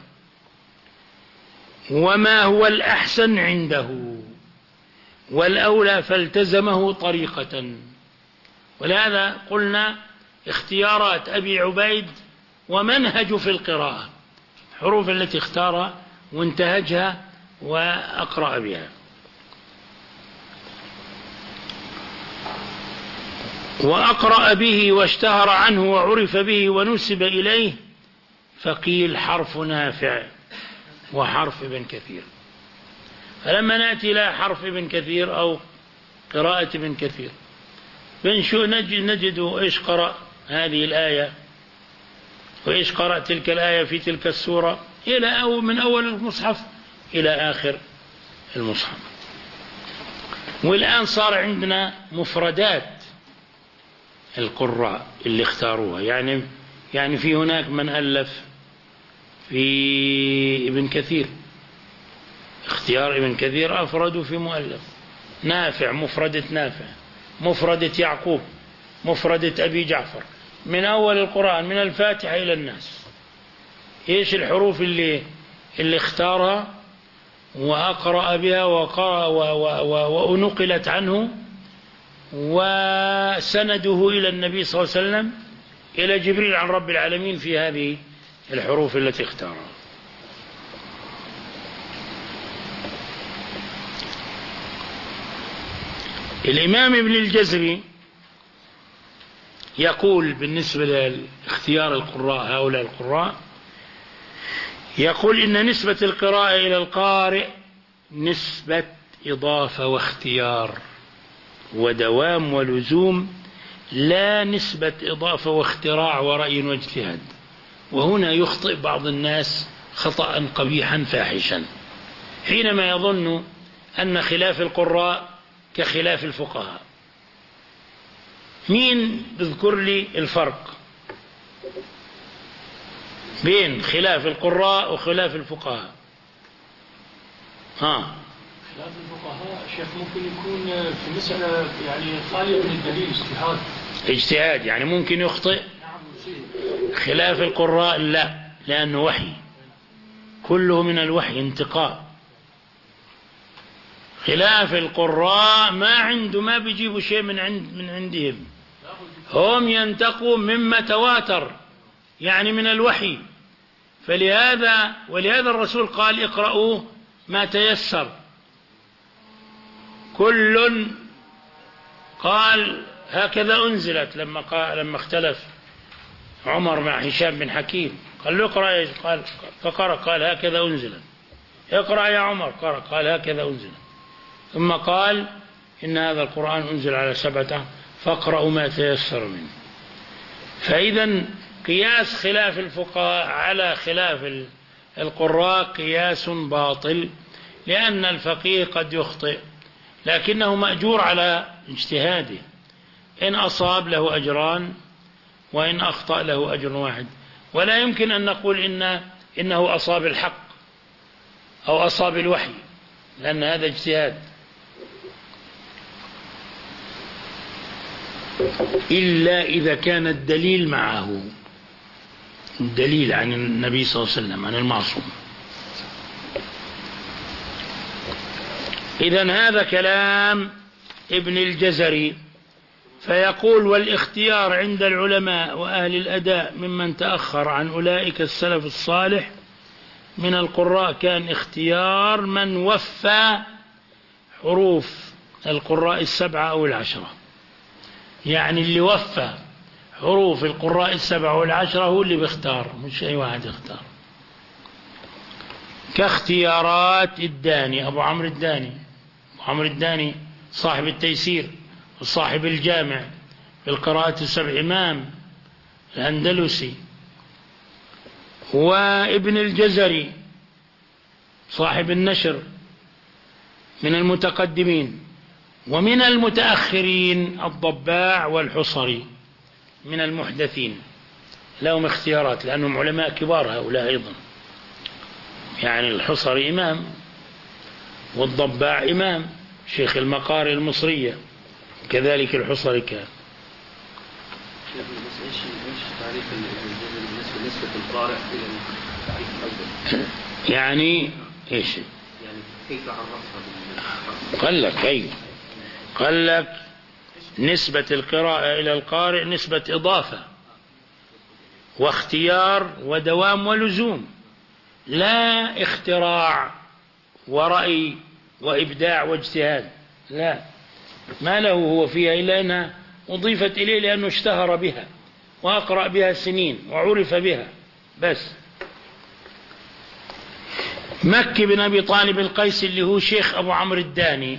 وما هو الأحسن عنده والأولى، فالتزمه طريقة. ولهذا قلنا اختيارات أبي عبيد ومنهج في القراءة، حروف التي اختارها وانتهجها وأقرأ بها. وأقرأ به واشتهر عنه وعرف به ونسب إليه، فقيل حرف نافع وحرف ابن كثير. فلما نأتي إلى حرف ابن كثير أو قراءة ابن كثير بنشو نجد إيش قرأ هذه الآية وإيش قرأ تلك الآية في تلك السورة إلى أو من أول المصحف إلى آخر المصحف. والآن صار عندنا مفردات القراء اللي اختاروها، يعني يعني في هناك من ألف في ابن كثير، اختيار ابن كثير أفردوا في مؤلف. نافع مفردة نافع، مفردة يعقوب، مفردة أبي جعفر، من أول القرآن من الفاتحة إلى الناس. إيش الحروف اللي اللي اختارها وأقرأ بها وقرأ ونقلت عنه وسنده إلى النبي صلى الله عليه وسلم إلى جبريل عن رب العالمين في هذه الحروف التي اختارها. الإمام ابن الجزري يقول بالنسبة لاختيار القراء هؤلاء القراء، يقول إن نسبة القراءة إلى القارئ نسبة إضافة واختيار ودوام ولزوم، لا نسبة إضافة واختراع ورأي واجتهاد. وهنا يخطئ بعض الناس خطأ قبيحا فاحشا حينما يظن أن خلاف القراء كخلاف الفقهاء. مين بذكر لي الفرق بين خلاف القراء وخلاف الفقهاء؟ ها خلاف الفقهاء شيخ ممكن يكون في مسألة يعني خالية من الدليل، اجتهاد اجتهاد يعني ممكن يخطئ. خلاف القراء لا، لأنه وحي، كله من الوحي انتقاء. خلاف القراء ما عنده ما بيجيبوا شيء من عند من عندهم، هم ينتقوا مما تواتر يعني من الوحي. فلهذا ولهذا الرسول قال اقرأوا ما تيسر. كل قال هكذا أنزلت لما قال لما اختلف عمر مع هشام بن حكيم قال له اقرأ ايش؟ قال فقرأ قال هكذا أنزلت. اقرأ يا عمر قرأ قال هكذا أنزلت. ثم قال إن هذا القرآن أنزل على سبعة فاقرأوا ما تيسر منه. فإذا قياس خلاف الفقهاء على خلاف القراء قياس باطل، لأن الفقيه قد يخطئ لكنه مأجور على اجتهاده، إن أصاب له أجران وإن أخطأ له أجر واحد. ولا يمكن أن نقول إن إنه أصاب الحق أو أصاب الوحي، لأن هذا اجتهاد، إلا إذا كان الدليل معه، الدليل عن النبي صلى الله عليه وسلم عن المعصوم. إذن هذا كلام ابن الجزري. فيقول: والاختيار عند العلماء وأهل الأداء ممن تأخر عن أولئك السلف الصالح من القراء كان اختيار من وفى حروف القراء السبعة أو العشرة. يعني اللي وفى حروف القراء السبعة والعشرة هو اللي بيختار، مش أي واحد يختار. كاختيارات الداني، أبو عمرو الداني. أبو عمرو الداني صاحب التيسير وصاحب الجامع بالقراءات السبع، إمام الأندلسي. وابن الجزري صاحب النشر من المتقدمين. ومن المتأخرين الضباع والحصري من المحدثين، لهم اختيارات لأنهم علماء كبار هؤلاء أيضا. يعني الحصري إمام، والضباع إمام، شيخ المقاري المصرية، كذلك الحصري كان. يعني إيش؟ يعني كيف عرفها؟ قال لك أي قال لك نسبة القراءة إلى القارئ نسبة إضافة واختيار ودوام ولزوم، لا اختراع ورأي وإبداع واجتهاد، لا، ما له هو فيها إلا أنها أضيفت إليه لأنه اشتهر بها وأقرأ بها سنين وعرف بها بس. مكي بن أبي طالب القيسي اللي هو شيخ أبو عمرو الداني،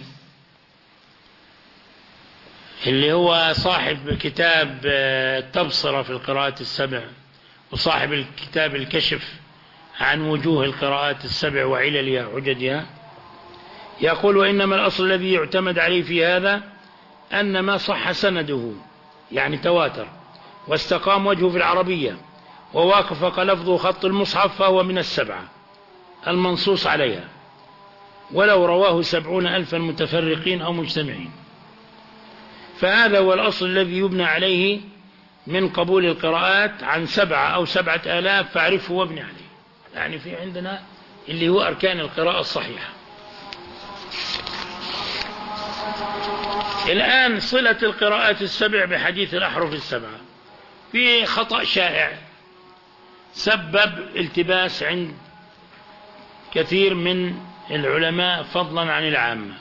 اللي هو صاحب كتاب التبصرة في القراءات السبع، وصاحب الكتاب الكشف عن وجوه القراءات السبع وعللها وعجدها، يقول: وإنما الأصل الذي يعتمد عليه في هذا أن ما صح سنده، يعني تواتر، واستقام وجهه في العربية، ووافق لفظه خط المصحف، فهو من السبعة المنصوص عليها، ولو رواه سبعون ألفا متفرقين أو مجتمعين. فهذا هو الأصل الذي يبنى عليه من قبول القراءات عن سبعة أو سبعة آلاف، فاعرفه وابني عليه. يعني في عندنا اللي هو أركان القراءة الصحيحة. الآن صلة القراءات السبع بحديث الأحرف السبعة في خطأ شائع سبب التباس عند كثير من العلماء فضلا عن العامة.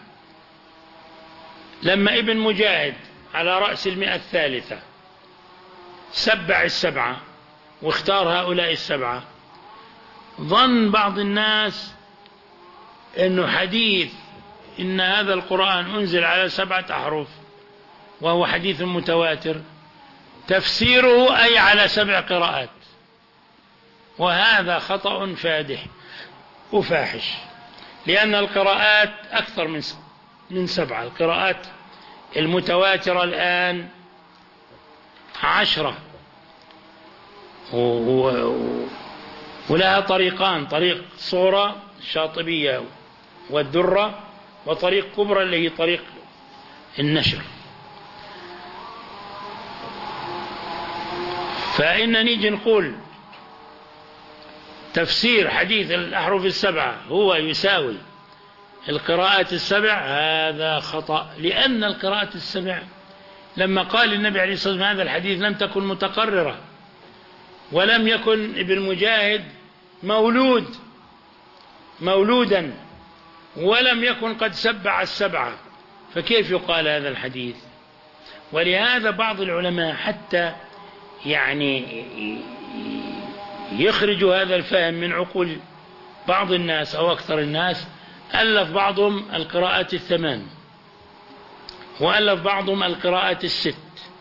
لما ابن مجاهد على رأس المئة الثالثة سبع السبعة واختار هؤلاء السبعة، ظن بعض الناس أنه حديث إن هذا القرآن أنزل على سبعة أحرف وهو حديث متواتر تفسيره أي على سبع قراءات، وهذا خطأ فادح وفاحش، لأن القراءات أكثر من من سبعة. القراءات المتواترة الآن عشرة، ولها طريقان: طريق صورة الشاطبية والدرة، وطريق كبرى اللي هي طريق النشر. فإن نيجي نقول تفسير حديث الأحرف السبعة هو يساوي القراءات السبع، هذا خطأ، لأن القراءات السبع لما قال النبي عليه الصلاة والسلام هذا الحديث لم تكن متقررة، ولم يكن ابن مجاهد مولود مولودا، ولم يكن قد سبع السبعة، فكيف يقال هذا الحديث؟ ولهذا بعض العلماء حتى يعني يخرجوا هذا الفهم من عقول بعض الناس أو أكثر الناس، ألف بعضهم القراءات الثمان، وألف بعضهم القراءات الست،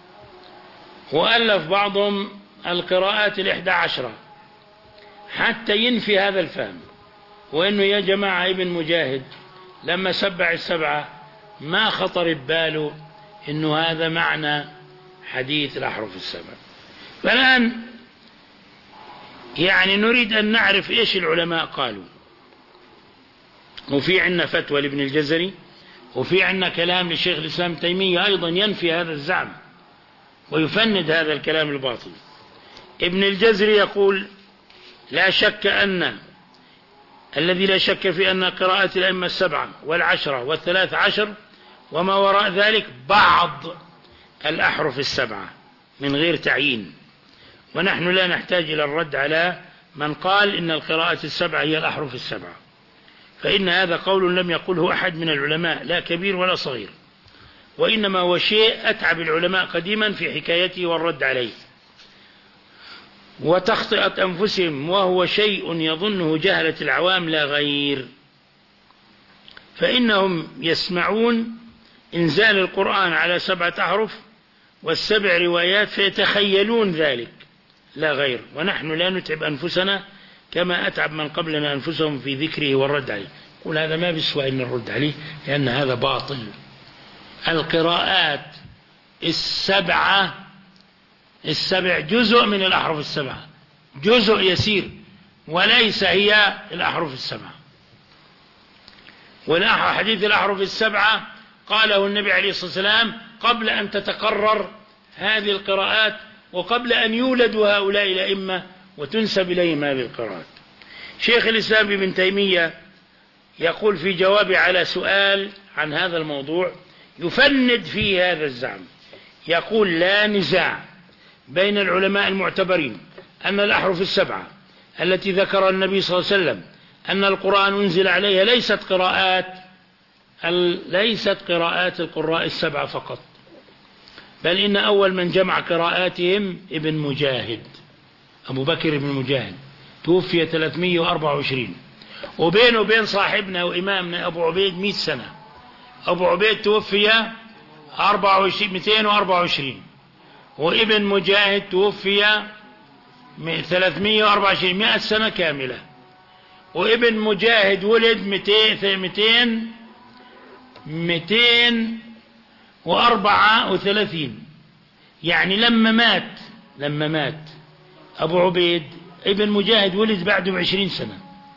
وألف بعضهم القراءات الإحدى عشرة، حتى ينفي هذا الفهم، وإنه يا جماعة ابن مجاهد لما سبع السبعة ما خطر بباله إنه هذا معنى حديث الأحرف السبع. فالآن يعني نريد أن نعرف إيش العلماء قالوا. وفي عندنا فتوى لابن الجزري، وفي عندنا كلام لشيخ الإسلام تيمية أيضا ينفي هذا الزعم ويفند هذا الكلام الباطل. ابن الجزري يقول: لا شك أن الذي لا شك في أن قراءة الأئمة السبعة والعشرة والثلاث عشر وما وراء ذلك بعض الأحرف السبعة من غير تعيين، ونحن لا نحتاج إلى الرد على من قال إن القراءة السبعة هي الأحرف السبعة، فإن هذا قول لم يقله أحد من العلماء لا كبير ولا صغير، وإنما هو شيء أتعب العلماء قديما في حكايته والرد عليه وتخطئة أنفسهم، وهو شيء يظنه جهلة العوام لا غير، فإنهم يسمعون إنزال القرآن على سبعة أحرف والسبع روايات فيتخيلون ذلك لا غير، ونحن لا نتعب أنفسنا كما أتعب من قبلنا أنفسهم في ذكره والرد عليه. قل هذا ما بيسوى أن الرد عليه، لأن هذا باطل. القراءات السبعة السبع جزء من الأحرف السبعة، جزء يسير، وليس هي الأحرف السبعة. وحديث الأحرف السبعة قاله النبي عليه الصلاة والسلام قبل أن تتقرر هذه القراءات وقبل أن يولدوا هؤلاء الأئمة وتنسب إليهم هذه القراءات. شيخ الإسلام ابن تيمية يقول في جواب على سؤال عن هذا الموضوع يفند فيه هذا الزعم، يقول: لا نزاع بين العلماء المعتبرين أن الأحرف السبعة التي ذكر النبي صلى الله عليه وسلم أن القرآن أنزل عليها ليست قراءات ليست قراءات القراء السبعة فقط، بل إن أول من جمع قراءاتهم ابن مجاهد، أبو بكر بن مجاهد، توفي ثلاثمائة وأربعة وعشرين، وبينه وبين صاحبنا وإمامنا أبو عبيد مئة سنة. أبو عبيد توفي مئتين وأربعة وعشرين، وابن مجاهد توفي ثلاثمائة وأربعة وعشرين، مئة سنة كاملة. وابن مجاهد ولد مئتين مئتين وأربعة وثلاثين، يعني لما مات لما مات أبو عبيد ابن مجاهد ولد بعده بعشرين سنة،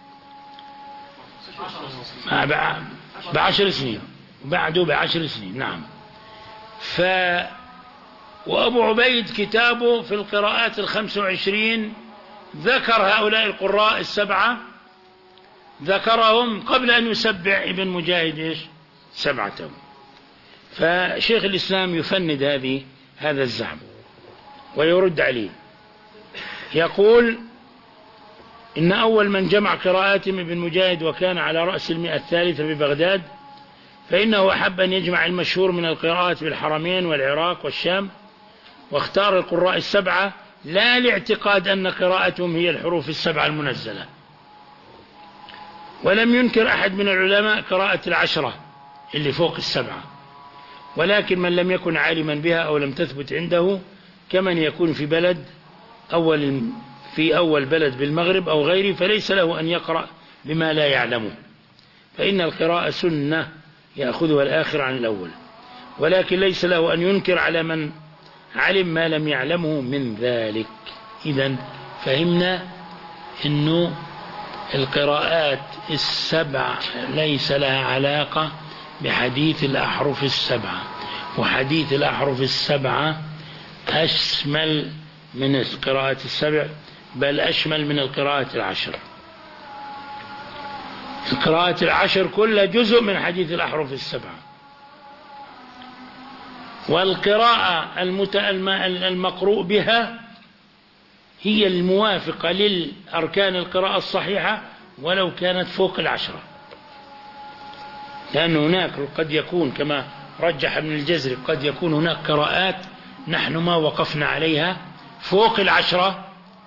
بعشر سنين، بعده بعشر سنين. نعم. ف وأبو عبيد كتابه في القراءات الخمس وعشرين ذكر هؤلاء القراء السبعة، ذكرهم قبل أن يسبع ابن مجاهد إيش سبعتهم. فشيخ الإسلام يفند هذه هذا الزعم ويرد عليه، يقول: إن أول من جمع قراءاتهم ابن مجاهد وكان على رأس المئة الثالثة ببغداد، فإنه أحب أن يجمع المشهور من القراءات بالحرمين والعراق والشام، واختار القراء السبعة لا لاعتقاد أن قراءتهم هي الحروف السبعة المنزلة. ولم ينكر أحد من العلماء قراءة العشرة اللي فوق السبعة، ولكن من لم يكن عالما بها أو لم تثبت عنده كمن يكون في بلد أول في أول بلد بالمغرب أو غيره، فليس له أن يقرأ بما لا يعلمه، فإن القراءة سنة يأخذها الآخر عن الأول، ولكن ليس له أن ينكر على من علم ما لم يعلمه من ذلك. إذن فهمنا أنه القراءات السبع ليس لها علاقة بحديث الأحرف السبعة، وحديث الأحرف السبعة أشمل من القراءات السبع، بل أشمل من القراءات العشر. القراءات العشر كلها جزء من حديث الأحرف السبعة، والقراءة المقروء بها هي الموافقة للأركان القراءة الصحيحة ولو كانت فوق العشرة، لأن هناك قد يكون كما رجح ابن الجزري قد يكون هناك قراءات نحن ما وقفنا عليها فوق العشرة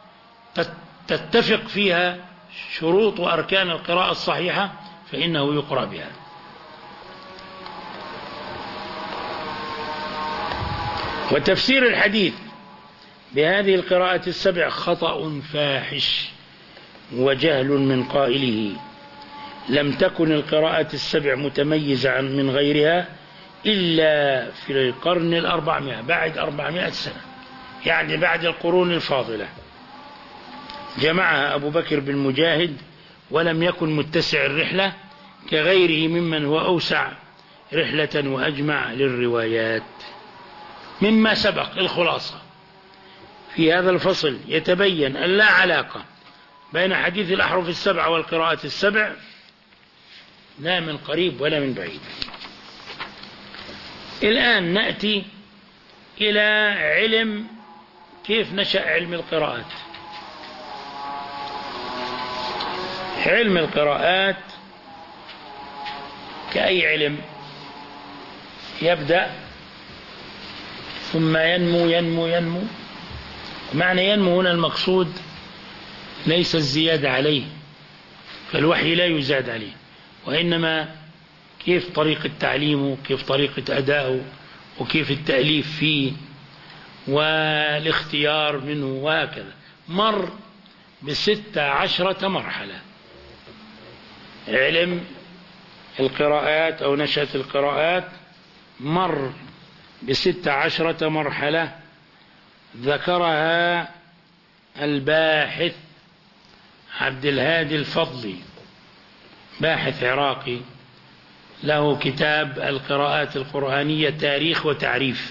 تتفق فيها شروط وأركان القراءة الصحيحة، فإنه يقرأ بها. وتفسير الحديث بهذه القراءة السبع خطأ فاحش وجهل من قائله. لم تكن القراءة السبع متميزة من غيرها إلا في القرن الأربعمائة، بعد أربعمائة سنة، يعني بعد القرون الفاضلة جمعها أبو بكر بن مجاهد، ولم يكن متسع الرحلة كغيره ممن هو أوسع رحلة وأجمع للروايات. مما سبق الخلاصة في هذا الفصل يتبين أن لا علاقة بين حديث الأحرف السبع والقراءات السبع، لا من قريب ولا من بعيد. الآن نأتي إلى علم كيف نشأ علم القراءات. علم القراءات كأي علم يبدأ ثم ينمو ينمو ينمو. معنى ينمو هنا المقصود ليس الزيادة عليه، فالوحي لا يزاد عليه، وإنما كيف طريقة تعليمه، كيف طريقة أدائه، وكيف التأليف فيه والاختيار منه، وهكذا. مر بستة عشرة مرحلة علم القراءات أو نشأة القراءات، مر بستة عشرة مرحلة ذكرها الباحث عبد الهادي الفضلي، باحث عراقي له كتاب القراءات القرآنية تاريخ وتعريف،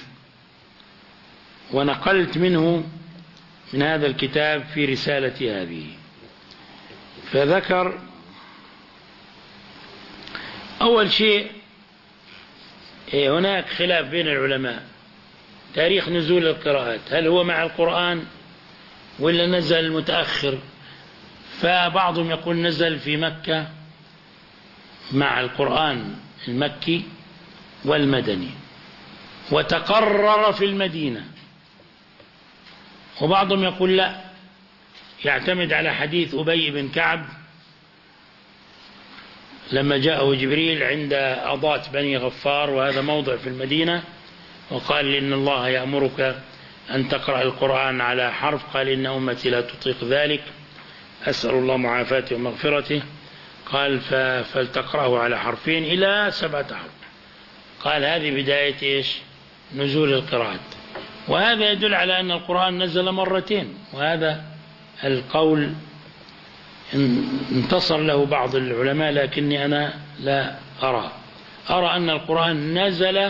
ونقلت منه من هذا الكتاب في رسالة هذه. فذكر أول شيء هناك خلاف بين العلماء تاريخ نزول القراءات، هل هو مع القرآن ولا نزل متأخر؟ فبعضهم يقول نزل في مكة مع القرآن المكي والمدني وتقرر في المدينة، وبعضهم يقول لا، يعتمد على حديث أبي بن كعب لما جاءه جبريل عند أضاة بني غفار، وهذا موضع في المدينة، وقال إن الله يأمرك أن تقرأ القرآن على حرف، قال إن أمتي لا تطيق ذلك، أسأل الله معافاته ومغفرته، قال فلتقرأه على حرفين إلى سبعة أحرف. قال هذه بداية إيش؟ نزول القراءات. وهذا يدل على أن القرآن نزل مرتين، وهذا القول انتصر له بعض العلماء، لكني أنا لا أرى أرى أن القرآن نزل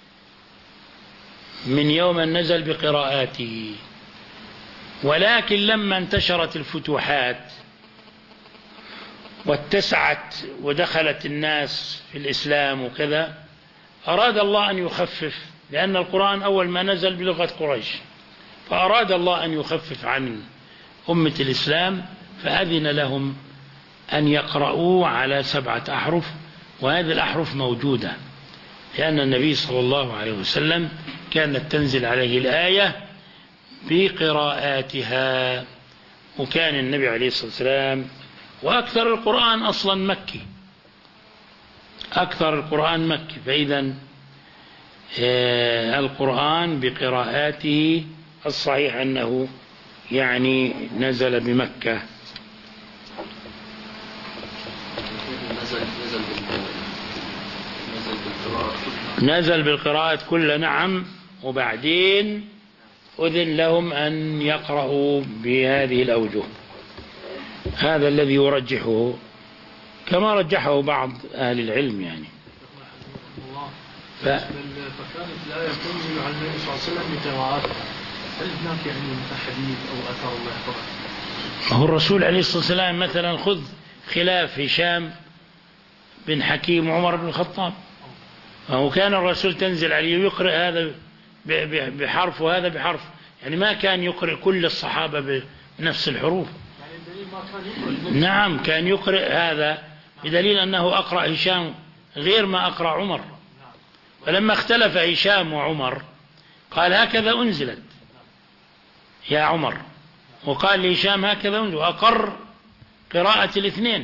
من يوم نزل بقراءاته، ولكن لما انتشرت الفتوحات واتسعت ودخلت الناس في الإسلام وكذا، أراد الله أن يخفف، لأن القرآن أول ما نزل بلغة قريش، فأراد الله أن يخفف عن أمة الإسلام، فأذن لهم أن يقرؤوا على سبعة أحرف. وهذه الأحرف موجودة لأن النبي صلى الله عليه وسلم كانت تنزل عليه الآية بقراءاتها، وكان النبي عليه الصلاة والسلام، وأكثر القرآن أصلا مكي، أكثر القرآن مكي، فإذا القرآن بقراءاته الصحيح أنه يعني نزل بمكة. نزل بالقراءات كلها، نعم، وبعدين أذن لهم أن يقرأوا بهذه الأوجه. هذا الذي يرجحه كما رجحه بعض أهل العلم يعني. ف... فكانت الآية تنزل على النبي صلى الله عليه وسلم بقراءات، هل هناك يعني حديث أو أثر الله يحفظه؟ هو الرسول عليه الصلاة والسلام مثلا خذ خلاف هشام بن حكيم وعمر بن الخطاب، فهو كان الرسول تنزل عليه ويقرأ هذا بحرف وهذا بحرف، يعني ما كان يقرأ كل الصحابة بنفس الحروف. يعني الدليل ما كان يقرأ. نعم كان يقرأ هذا، بدليل أنه أقرأ هشام غير ما أقرأ عمر، ولما اختلف هشام وعمر قال هكذا أنزلت يا عمر، وقال لهشام هكذا أنزل، وأقر قراءة الاثنين.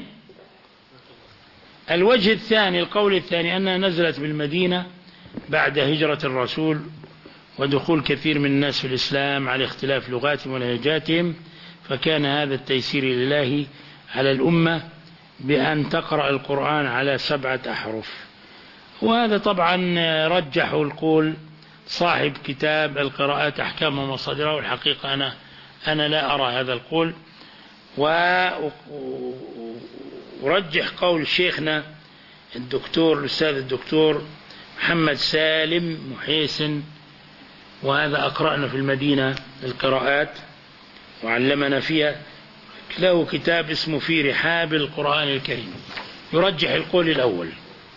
الوجه الثاني، القول الثاني، أنها نزلت بالمدينة بعد هجرة الرسول ودخول كثير من الناس في الإسلام على اختلاف لغاتهم ولهجاتهم، فكان هذا التيسير لله على الأمة بأن تقرأ القرآن على سبعة أحرف. وهذا طبعا رجحوا القول صاحب كتاب القراءات أحكام ومصادرها، والحقيقة أنا أنا لا أرى هذا القول، ورجح قول شيخنا الدكتور الأستاذ الدكتور محمد سالم محيسن، وهذا أقرأنا في المدينة القراءات وعلمنا فيها. له كتاب اسمه في رحاب القرآن الكريم، يرجح القول الأول.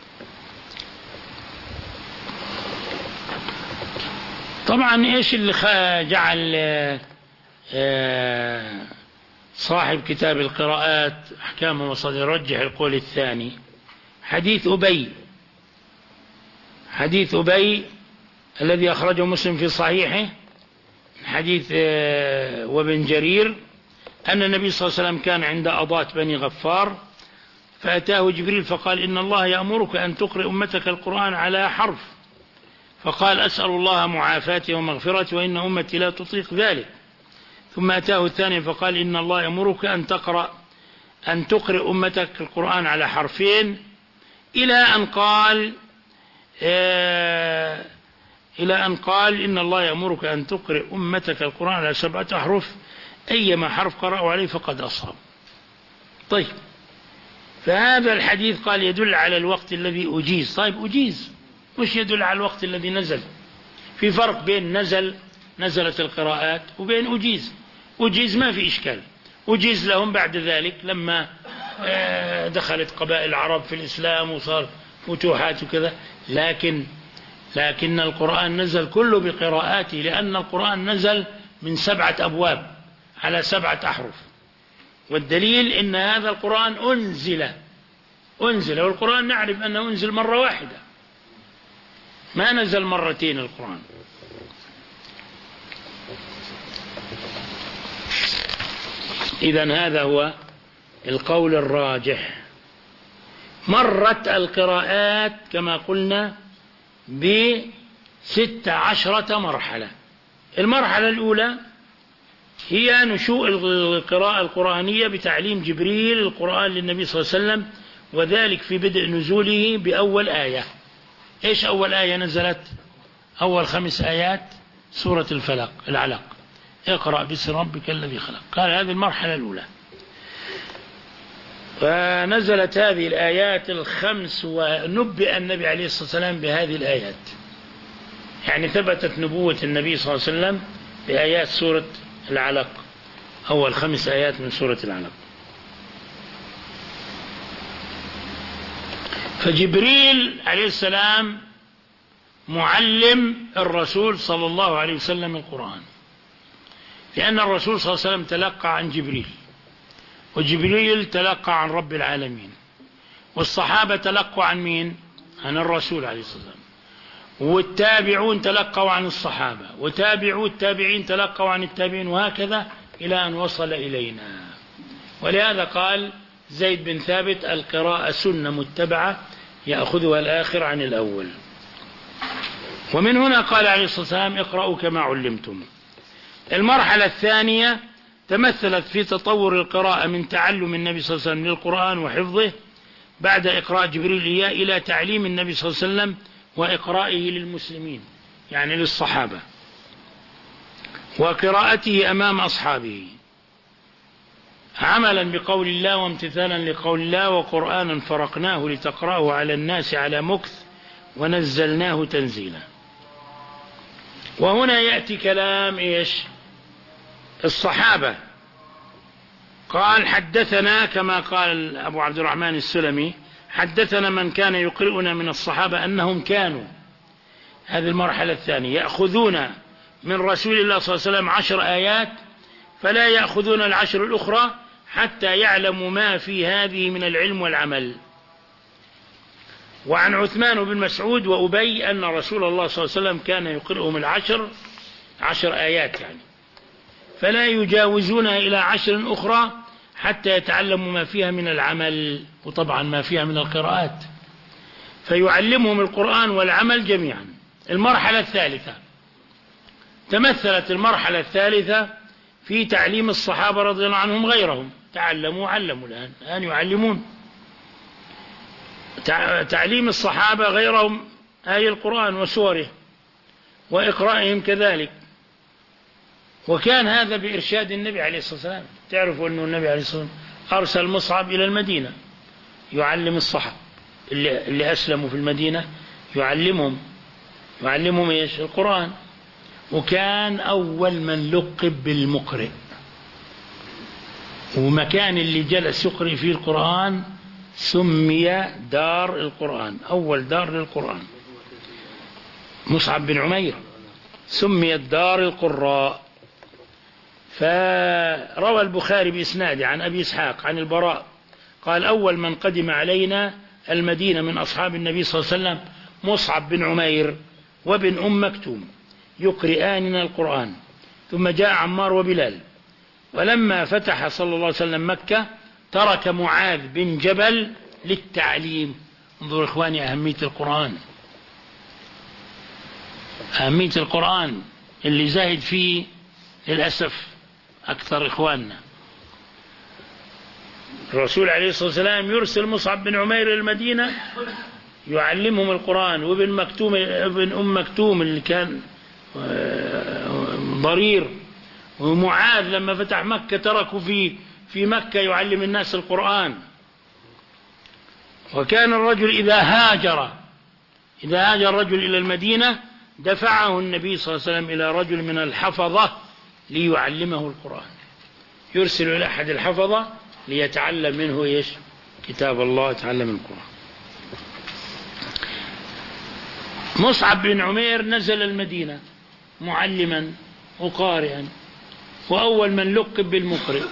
طبعا إيش اللي جعل صاحب كتاب القراءات أحكام ومصادر يرجح القول الثاني؟ حديث أبي حديث أبي الذي أخرجه مسلم في صحيحه، حديث وابن جرير، أن النبي صلى الله عليه وسلم كان عند أضات بني غفار، فأتاه جبريل فقال إن الله يأمرك أن تقرئ أمتك القرآن على حرف، فقال أسأل الله معافاته ومغفرته وإن أمتي لا تطيق ذلك. ثم أتاه الثاني فقال إن الله يأمرك أن تقرأ أن تقرئ أمتك القرآن على حرفين، إلى أن قال آه إلى أن قال إن الله يأمرك أن تقرئ أمتك القرآن على سبعة أحرف، أيما حرف قرأوا عليه فقد أصاب. طيب، فهذا الحديث قال يدل على الوقت الذي أجيز. طيب أجيز، مش يدل على الوقت الذي نزل. في فرق بين نزل نزلت القراءات وبين أجيز. أجيز ما في إشكال، أجيز لهم بعد ذلك لما دخلت قبائل العرب في الإسلام وصار فتوحات وكذا، لكن لكن القرآن نزل كله بقراءاته، لأن القرآن نزل من سبعة أبواب على سبعة أحرف، والدليل إن هذا القرآن أنزل أنزل والقرآن نعرف أنه أنزل مرة واحدة، ما نزل مرتين القرآن. إذن هذا هو القول الراجح. مرت القراءات كما قلنا بست عشرة مرحلة. المرحلة الأولى هي نشوء القراءة القرآنية بتعليم جبريل القرآن للنبي صلى الله عليه وسلم، وذلك في بدء نزوله بأول آية. إيش أول آية نزلت؟ أول خمس آيات سورة الفلق العلق، اقرأ باسم ربك الذي خلق. قال هذه المرحلة الأولى، فنزلت هذه الآيات الخمس، ونبئ النبي عليه الصلاة والسلام بهذه الآيات، يعني ثبتت نبوة النبي صلى الله عليه وسلم بآيات سورة العلق، أول خمس آيات من سورة العلق. فجبريل عليه السلام معلم الرسول صلى الله عليه وسلم القرآن، لأن الرسول صلى الله عليه وسلم تلقى عن جبريل، وجبريل تلقى عن رب العالمين، والصحابة تلقوا عن مين؟ عن الرسول عليه الصلاة والسلام، والتابعون تلقوا عن الصحابة، وتابعوا التابعين تلقوا عن التابعين، وهكذا إلى أن وصل إلينا. ولهذا قال زيد بن ثابت القراءة سنة متبعة يأخذها الآخر عن الأول. ومن هنا قال عليه الصلاة والسلام اقرأوا كما علمتم. المرحلة الثانية تمثلت في تطور القراءة من تعلم النبي صلى الله عليه وسلم للقرآن وحفظه بعد إقراء جبريل إياه إلى تعليم النبي صلى الله عليه وسلم وإقرائه للمسلمين، يعني للصحابة، وقراءته أمام أصحابه، عملا بقول الله وامتثالا لقول الله. وقرآنا فرقناه لتقرأه على الناس على مكث ونزلناه تنزيلا. وهنا يأتي كلام إيش؟ الصحابة. قال حدثنا كما قال أبو عبد الرحمن السلمي حدثنا من كان يقرئنا من الصحابة أنهم كانوا، هذه المرحلة الثانية، يأخذون من رسول الله صلى الله عليه وسلم عشر آيات فلا يأخذون العشر الأخرى حتى يعلموا ما في هذه من العلم والعمل. وعن عثمان بن مسعود وأبي أن رسول الله صلى الله عليه وسلم كان يقرئهم العشر عشر آيات يعني، فلا يجاوزونها إلى عشر أخرى حتى يتعلموا ما فيها من العمل، وطبعا ما فيها من القراءات، فيعلمهم القرآن والعمل جميعا. المرحلة الثالثة تمثلت المرحلة الثالثة في تعليم الصحابة رضي الله عنهم غيرهم، تعلموا علموا، الآن الآن يعلمون. تعليم الصحابة غيرهم آي القرآن وسوره وإقرائهم كذلك. وكان هذا بإرشاد النبي عليه الصلاة والسلام. تعرفوا أنه النبي عليه الصلاة والسلام أرسل مصعب إلى المدينة يعلم الصحابة اللي, اللي أسلموا في المدينة يعلمهم يعلمهم إيش؟ القرآن. وكان أول من لقب بالمقرئ، ومكان اللي جلس يقرئ فيه القرآن سمي دار القرآن، أول دار للقرآن. مصعب بن عمير سميت دار القراء. فروى البخاري بإسناده عن أبي إسحاق عن البراء قال: أول من قدم علينا المدينة من أصحاب النبي صلى الله عليه وسلم مصعب بن عمير وابن أم مكتوم يقرئاننا القرآن، ثم جاء عمار وبلال. ولما فتح صلى الله عليه وسلم مكة ترك معاذ بن جبل للتعليم. انظروا إخواني أهمية القرآن، أهمية القرآن اللي زاهد فيه للأسف أكثر إخواننا. الرسول عليه الصلاة والسلام يرسل مصعب بن عمير المدينة يعلمهم القرآن، وابن مكتوم ابن أم مكتوم اللي كان ضرير، ومعاذ لما فتح مكة تركوا في في مكة يعلم الناس القرآن. وكان الرجل إذا هاجر إذا هاجر الرجل إلى المدينة دفعه النبي صلى الله عليه وسلم إلى رجل من الحفظة ليعلمه القرآن، يرسل إلى أحد الحفظة ليتعلم منه إيش؟ كتاب الله، يتعلم القرآن. مصعب بن عمير نزل المدينة معلما وقارئا، وأول من لقب بالمقرئ،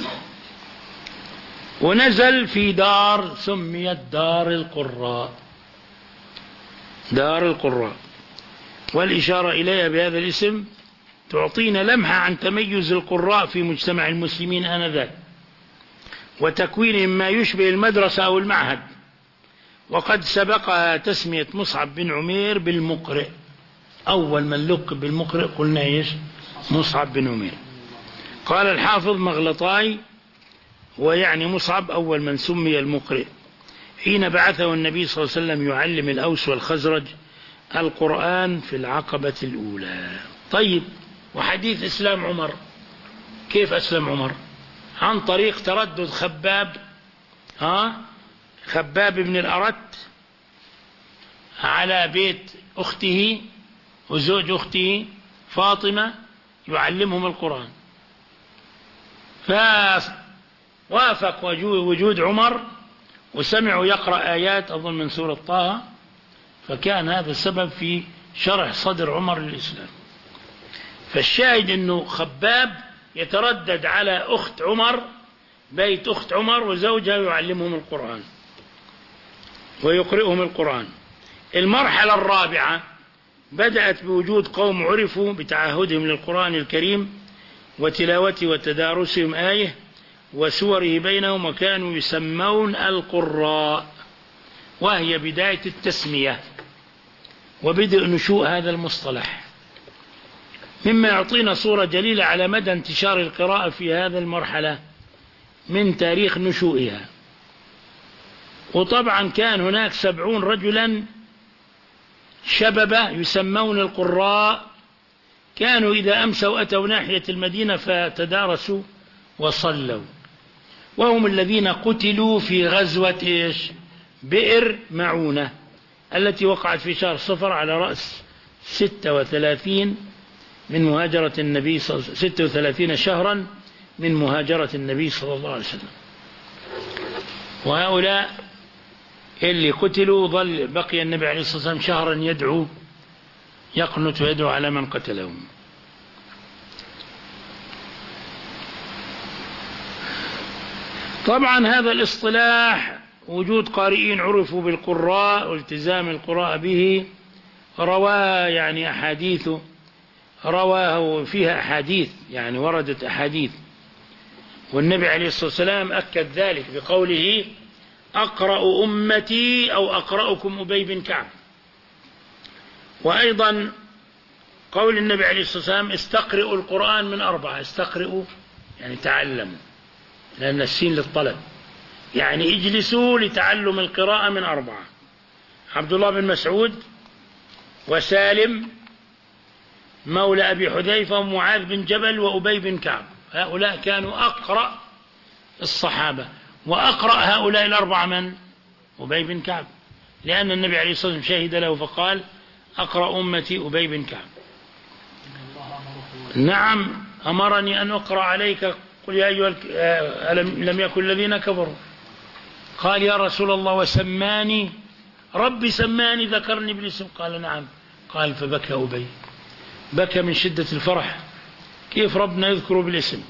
ونزل في دار سميت دار القراء، دار القراء. والإشارة إليها بهذا الاسم تعطينا لمحة عن تميز القراء في مجتمع المسلمين آنذاك، وتكوينهم ما يشبه المدرسة أو المعهد. وقد سبقها تسمية مصعب بن عمير بالمقرئ، أول من لقب بالمقرئ قلنا إيش؟ مصعب بن عمير. قال الحافظ مغلطاي ويعني مصعب أول من سمي المقرئ حين بعثه النبي صلى الله عليه وسلم يعلم الأوس والخزرج القرآن في العقبة الأولى. طيب، وحديث إسلام عمر، كيف أسلم عمر؟ عن طريق تردد خباب ها خباب بن الأرت على بيت أخته وزوج أخته فاطمة يعلمهم القرآن، فوافق وجود عمر وسمعوا يقرأ آيات أظن من سورة طه، فكان هذا السبب في شرح صدر عمر للإسلام. فالشاهد أنه خباب يتردد على أخت عمر، بيت أخت عمر وزوجها يعلمهم القرآن ويقرئهم القرآن. المرحلة الرابعة بدأت بوجود قوم عرفوا بتعهدهم للقرآن الكريم وتلاوته وتدارسهم آية وسوره بينهم، وكانوا يسمون القراء، وهي بداية التسمية وبدء نشوء هذا المصطلح، مما يعطينا صورة جليلة على مدى انتشار القراءة في هذه المرحلة من تاريخ نشوئها. وطبعا كان هناك سبعون رجلا شببة يسمون القراء، كانوا إذا أمسوا أتوا ناحية المدينة فتدارسوا وصلوا، وهم الذين قتلوا في غزوة إيش؟ بئر معونة التي وقعت في شهر صفر على رأس ستة وثلاثين من مهاجرة النبي صلى الله عليه وسلم، ستة وثلاثين شهرا من مهاجرة النبي صلى الله عليه وسلم. وهؤلاء اللي قتلوا ظل بقي النبي عليه الصلاة والسلام شهرا يدعو يقنت ويدعو على من قتلهم. طبعا هذا الاصطلاح وجود قارئين عرفوا بالقراء والتزام القراءة به رواه يعني أحاديثه رواه فيها أحاديث، يعني وردت أحاديث، والنبي عليه الصلاة والسلام أكد ذلك بقوله أقرأ أمتي أو أقرأكم أبي بن كعب. وأيضا قول النبي عليه الصلاة والسلام استقرئوا القرآن من أربعة، استقرئوا يعني تعلموا، لأن السين للطلب، يعني اجلسوا لتعلم القراءة من أربعة: عبد الله بن مسعود وسالم مولى أبي حذيفة ومعاذ بن جبل وأبي بن كعب، هؤلاء كانوا أقرأ الصحابة. وأقرأ هؤلاء الأربعة من؟ أبي بن كعب. لأن النبي عليه الصلاة والسلام شهد له فقال أقرأ أمتي أبي بن كعب. نعم أمرني أن أقرأ عليك قل يا أيها ألم لم يكن الذين كفروا. قال يا رسول الله وسماني ربي سماني ذكرني بالاسم. قال نعم. قال فبكى أبي، بكى من شدة الفرح، كيف ربنا يذكره بالاسم.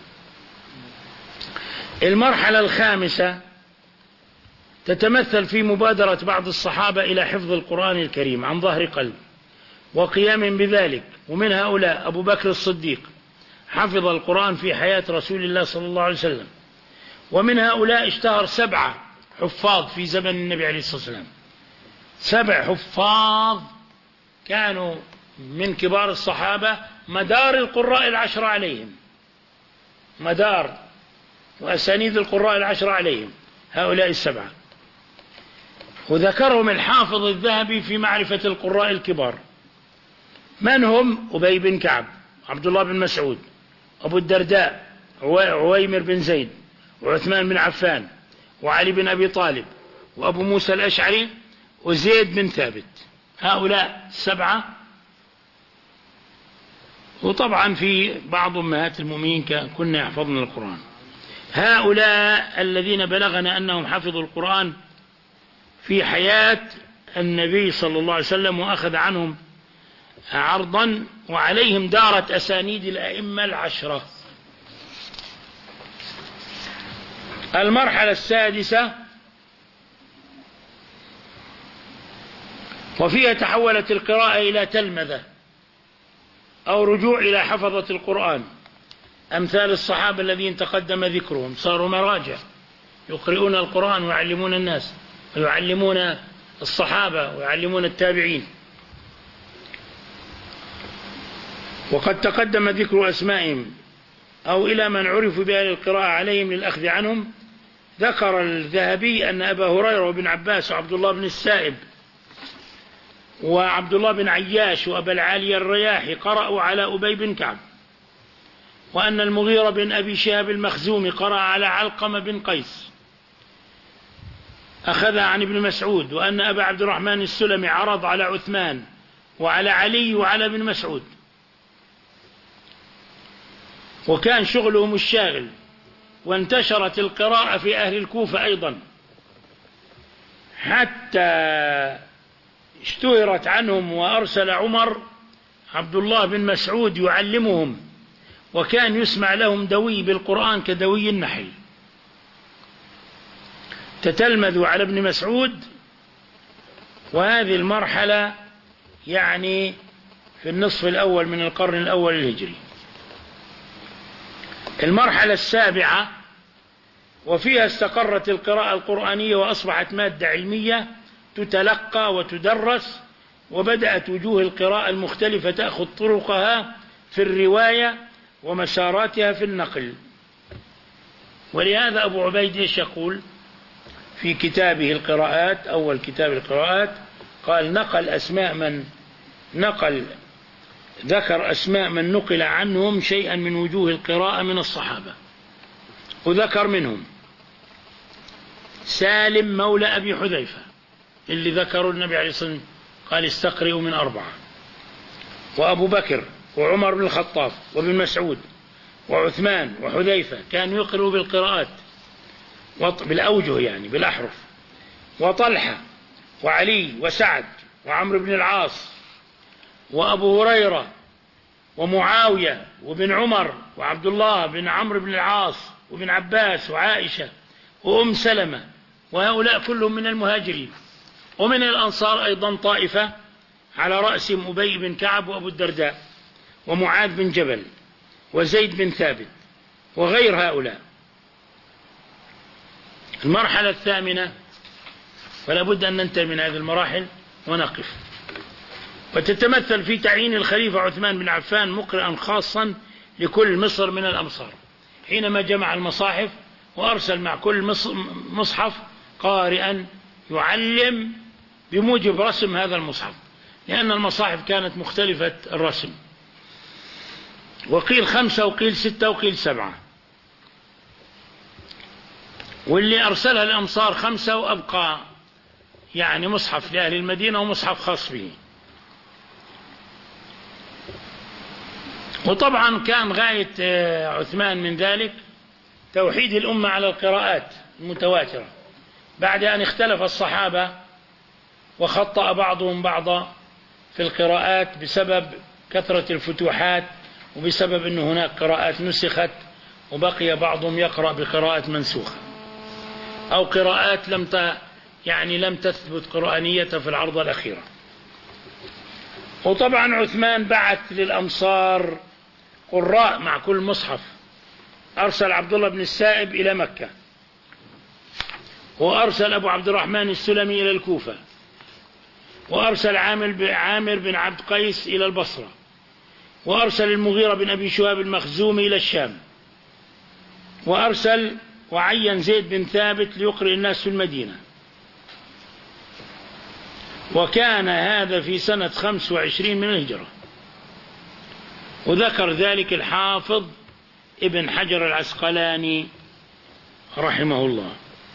المرحلة الخامسة تتمثل في مبادرة بعض الصحابة إلى حفظ القرآن الكريم عن ظهر قلب وقيام بذلك، ومن هؤلاء أبو بكر الصديق حفظ القرآن في حياة رسول الله صلى الله عليه وسلم، ومن هؤلاء اشتهر سبعة حفاظ في زمن النبي عليه الصلاة والسلام، سبع حفاظ كانوا من كبار الصحابة مدار القراء العشرة عليهم، مدار وأسانيد القراء العشرة عليهم هؤلاء السبعة. وذكرهم الحافظ الذهبي في معرفة القراء الكبار. من هم؟ أبي بن كعب، عبد الله بن مسعود، أبو الدرداء، عويمر بن زيد، وعثمان بن عفان، وعلي بن أبي طالب، وأبو موسى الأشعري، وزيد بن ثابت. هؤلاء السبعة. وطبعا في بعض أمهات المؤمنين كنا يحفظن القرآن. هؤلاء الذين بلغنا أنهم حفظوا القرآن في حياة النبي صلى الله عليه وسلم وأخذ عنهم عرضا، وعليهم دارت أسانيد الأئمة العشرة. المرحلة السادسة وفيها تحولت القراءة إلى تلمذة أو رجوع إلى حفظة القرآن، أمثال الصحابة الذين تقدم ذكرهم صاروا مراجع يقرؤون القرآن ويعلمون الناس ويعلمون الصحابة ويعلمون التابعين. وقد تقدم ذكر أسمائهم أو إلى من عرفوا بها للقراءة عليهم للأخذ عنهم. ذكر الذهبي أن أبا هريرة وابن عباس وعبد الله بن السائب وعبد الله بن عياش وأبا العالي الرياحي قرأوا على أبي بن كعب، وأن المغيرة بن أبي شهاب المخزومي قرأ على علقمة بن قيس أخذها عن ابن مسعود، وأن أبا عبد الرحمن السلمي عرض على عثمان وعلى علي وعلى ابن مسعود. وكان شغلهم الشاغل. وانتشرت القراءة في أهل الكوفة أيضا حتى اشتهرت عنهم، وأرسل عمر عبد الله بن مسعود يعلمهم، وكان يسمع لهم دوي بالقرآن كدوي النحل. تتلمذوا على ابن مسعود. وهذه المرحلة يعني في النصف الأول من القرن الأول الهجري. المرحلة السابعة وفيها استقرت القراءة القرآنية وأصبحت مادة علمية تتلقى وتدرس، وبدأت وجوه القراءة المختلفة تأخذ طرقها في الرواية ومساراتها في النقل. ولهذا أبو عبيد إيش يقول في كتابه القراءات، أول كتاب القراءات، قال نقل أسماء من نقل ذكر أسماء من نقل عنهم شيئا من وجوه القراءة من الصحابة، وذكر منهم سالم مولى أبي حذيفة اللي ذكروا النبي عليه الصلاة والسلام قال استقرئوا من أربعة، وأبو بكر وعمر بن الخطاب وابن مسعود وعثمان وحذيفة كانوا يقرأوا بالقراءات بالأوجه يعني بالأحرف، وطلحة وعلي وسعد وعمرو بن العاص وأبو هريرة ومعاوية وابن عمر وعبد الله بن عمرو بن العاص وابن عباس وعائشة وأم سلمة، وهؤلاء كلهم من المهاجرين. ومن الأنصار أيضا طائفة على رأسهم أبي بن كعب وأبو الدرداء ومعاذ بن جبل وزيد بن ثابت وغير هؤلاء. المرحلة الثامنة، فلا بد أن ننتهي من هذه المراحل ونقف، وتتمثل في تعيين الخليفة عثمان بن عفان مقرئا خاصا لكل مصر من الأمصار، حينما جمع المصاحف وأرسل مع كل مصحف قارئا يعلم بموجب رسم هذا المصحف، لأن المصاحف كانت مختلفة الرسم، وقيل خمسة وقيل ستة وقيل سبعة، واللي أرسلها الأمصار خمسة وأبقى يعني مصحف لأهل المدينة ومصحف خاص به. وطبعا كان غاية عثمان من ذلك توحيد الأمة على القراءات المتواترة بعد أن اختلف الصحابة وخطأ بعضهم بعضا في القراءات بسبب كثرة الفتوحات وبسبب أن هناك قراءات نسخت وبقي بعضهم يقرأ بقراءة منسوخة أو قراءات لم ت... يعني لم تثبت قرآنيتها في العرضة الأخيرة. وطبعا عثمان بعث للأمصار قراء مع كل مصحف. أرسل عبد الله بن السائب إلى مكة، وأرسل أبو عبد الرحمن السلمي إلى الكوفة، وأرسل عامر بن عبد قيس إلى البصرة، وأرسل المغيرة بن أبي شهاب المخزومي إلى الشام، وأرسل وعين زيد بن ثابت ليقرئ الناس في المدينة. وكان هذا في سنة خمس وعشرين من الهجرة. وذكر ذلك الحافظ ابن حجر العسقلاني رحمه الله.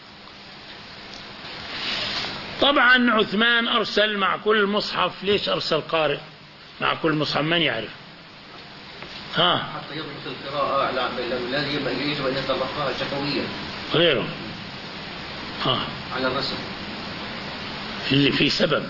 طبعا عثمان أرسل مع كل مصحف. ليش أرسل قارئ مع كل مصحف؟ من يعرف؟ ها حتى يضبط القراءة لازم يجب أن يتلقاها شفويا غيره ها على الرسم اللي في سبب.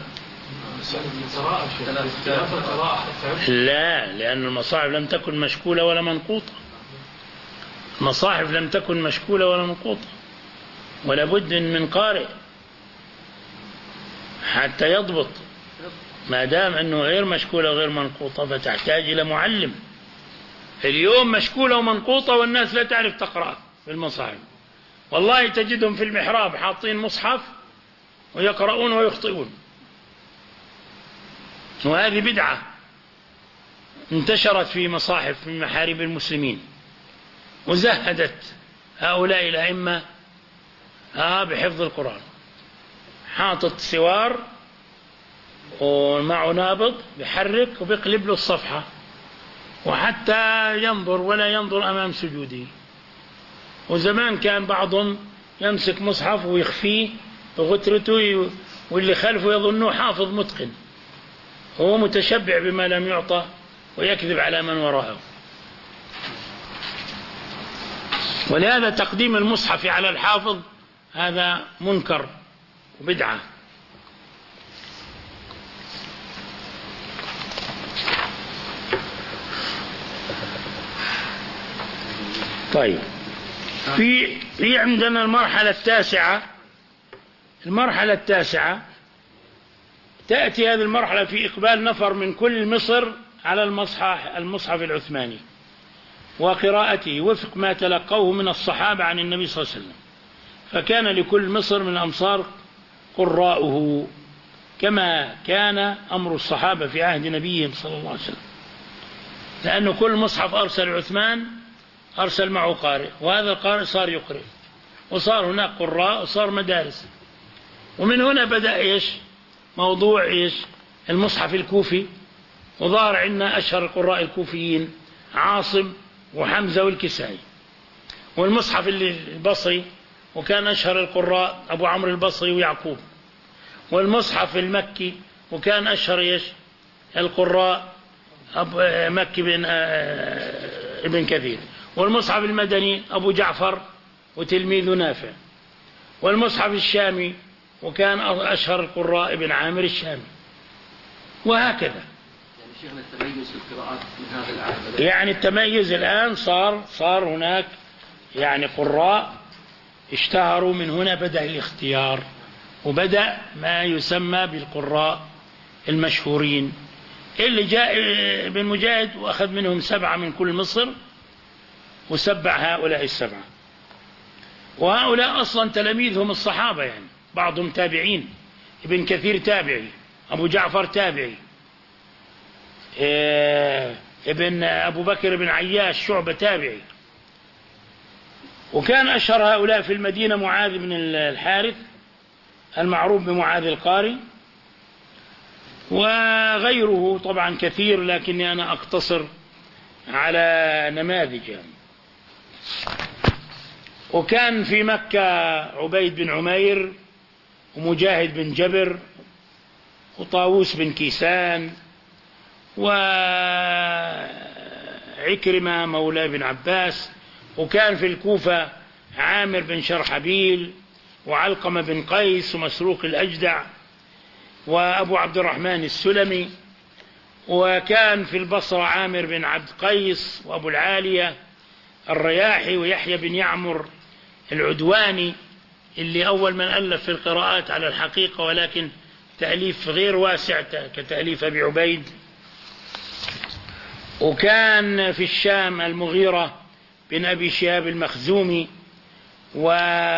لا، لأن المصاحف لم تكن مشكولة ولا منقوطة. المصاحف لم تكن مشكولة ولا منقوطة، ولا بد من قارئ حتى يضبط. ما دام أنه غير مشكولة وغير منقوطة فتحتاج إلى معلم. اليوم مشكولة ومنقوطة والناس لا تعرف تقرأ في المصاحف. والله تجدهم في المحراب حاطين مصحف ويقرؤون ويخطئون. وهذه بدعة انتشرت في مصاحف من محارب المسلمين، وزهدت هؤلاء الأئمة بحفظ القرآن. حاطط سوار ومعه نابض بيحرك وبيقلب له الصفحة، وحتى ينظر ولا ينظر أمام سجوده. وزمان كان بعضهم يمسك مصحف ويخفيه بغترته، واللي خلفه يظنه حافظ متقن، هو متشبع بما لم يعطى ويكذب على من وراءه. ولهذا تقديم المصحف على الحافظ هذا منكر وبدعة. طيب، في في عندنا المرحلة التاسعة. المرحلة التاسعة تأتي هذه المرحلة في إقبال نفر من كل مصر على المصحف المصحف العثماني وقراءته وفق ما تلقوه من الصحابة عن النبي صلى الله عليه وسلم. فكان لكل مصر من الأمصار قراؤه، كما كان أمر الصحابة في عهد نبيهم صلى الله عليه وسلم، لأنه كل مصحف أرسل عثمان أرسل معه قارئ، وهذا القارئ صار يقرئ، وصار هناك قراء، وصار مدارس. ومن هنا بدأ إيش موضوع إيش المصحف الكوفي، وظهر عندنا أشهر القراء الكوفيين عاصم وحمزة والكسائي. والمصحف البصري وكان أشهر القراء أبو عمرو البصري ويعقوب. والمصحف المكي وكان أشهر إيش القراء أبو مكي بن ابن كثير. والمصحف المدني أبو جعفر وتلميذ نافع. والمصحف الشامي وكان أشهر القراء ابن عامر الشامي، وهكذا. يعني شيخنا التميز في القراءات من هذا العهد، يعني التميز الآن صار صار هناك يعني قراء اشتهروا. من هنا بدأ الاختيار، وبدأ ما يسمى بالقراء المشهورين، اللي جاء ابن مجاهد وأخذ منهم سبعة من كل مصر وسبع هؤلاء السبعة. وهؤلاء أصلا تلاميذهم الصحابة، يعني بعضهم تابعين. ابن كثير تابعي، أبو جعفر تابعي، إيه ابن أبو بكر بن عياش شعبة تابعي. وكان أشهر هؤلاء في المدينة معاذ بن الحارث المعروف بمعاذ القاري، وغيره طبعا كثير، لكني أنا أقتصر على نماذج. يعني وكان في مكة عبيد بن عمير ومجاهد بن جبر وطاووس بن كيسان وعكرمة مولى بن عباس. وكان في الكوفة عامر بن شرحبيل وعلقمة بن قيس ومسروق الأجدع وأبو عبد الرحمن السلمي. وكان في البصرة عامر بن عبد قيس وأبو العالية الرياحي ويحيى بن يعمر العدواني اللي أول من ألف في القراءات على الحقيقة، ولكن تأليف غير واسع كتأليف أبي عبيد. وكان في الشام المغيرة بن أبي شهاب المخزومي و...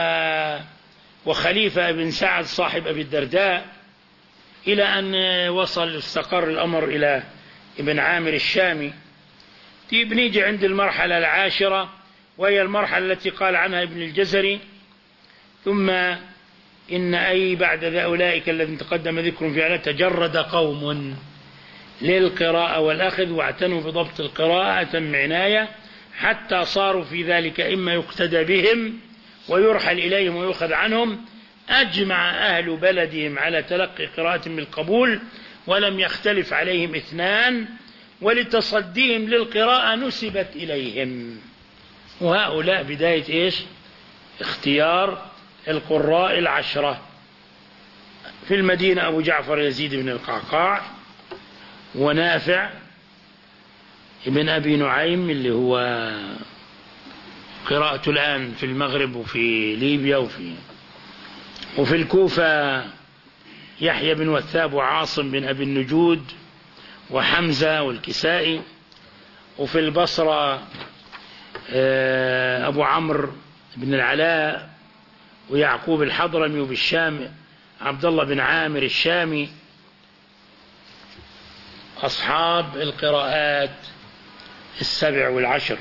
وخليفة بن سعد صاحب أبي الدرداء، إلى أن وصل استقر الأمر إلى ابن عامر الشامي. بنيجي عند المرحلة العاشرة وهي المرحلة التي قال عنها ابن الجزري: ثم إن أي بعد ذا أولئك الذين تقدم ذكر في علاه تجرد قوم للقراءة والأخذ واعتنوا بضبط القراءة عناية حتى صاروا في ذلك إما يقتدى بهم ويرحل إليهم ويؤخذ عنهم. أجمع أهل بلدهم على تلقي قراءة بالقبول ولم يختلف عليهم اثنان، ولتصديهم للقراءة نسبت إليهم. وهؤلاء بداية إيش؟ اختيار القراء العشرة. في المدينة أبو جعفر يزيد بن القعقاع ونافع ابن أبي نعيم اللي هو قراءته الآن في المغرب وفي ليبيا وفي وفي الكوفة يحيى بن وثاب وعاصم بن أبي النجود وحمزة والكسائي. وفي البصرة أبو عمرو بن العلاء ويعقوب الحضرمي. وبالشام عبد الله بن عامر الشامي. أصحاب القراءات السبع والعشر.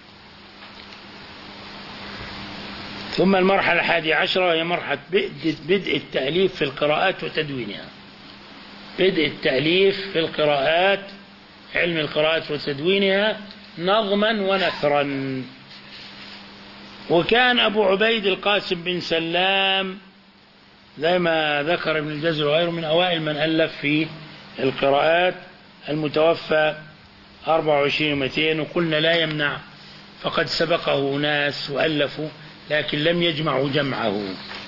ثم المرحلة الحادية عشرة هي مرحلة بدء التأليف في القراءات وتدوينها. بدء التأليف في القراءات، علم القراءات وتدوينها نظما ونثرا. وكان أبو عبيد القاسم بن سلام زي ما ذكر ابن الجزري وغيره من أوائل من ألف في القراءات، المتوفى أربعة وعشرين ومئتين. وقلنا لا يمنع، فقد سبقه ناس وألفوا لكن لم يجمعوا جمعه.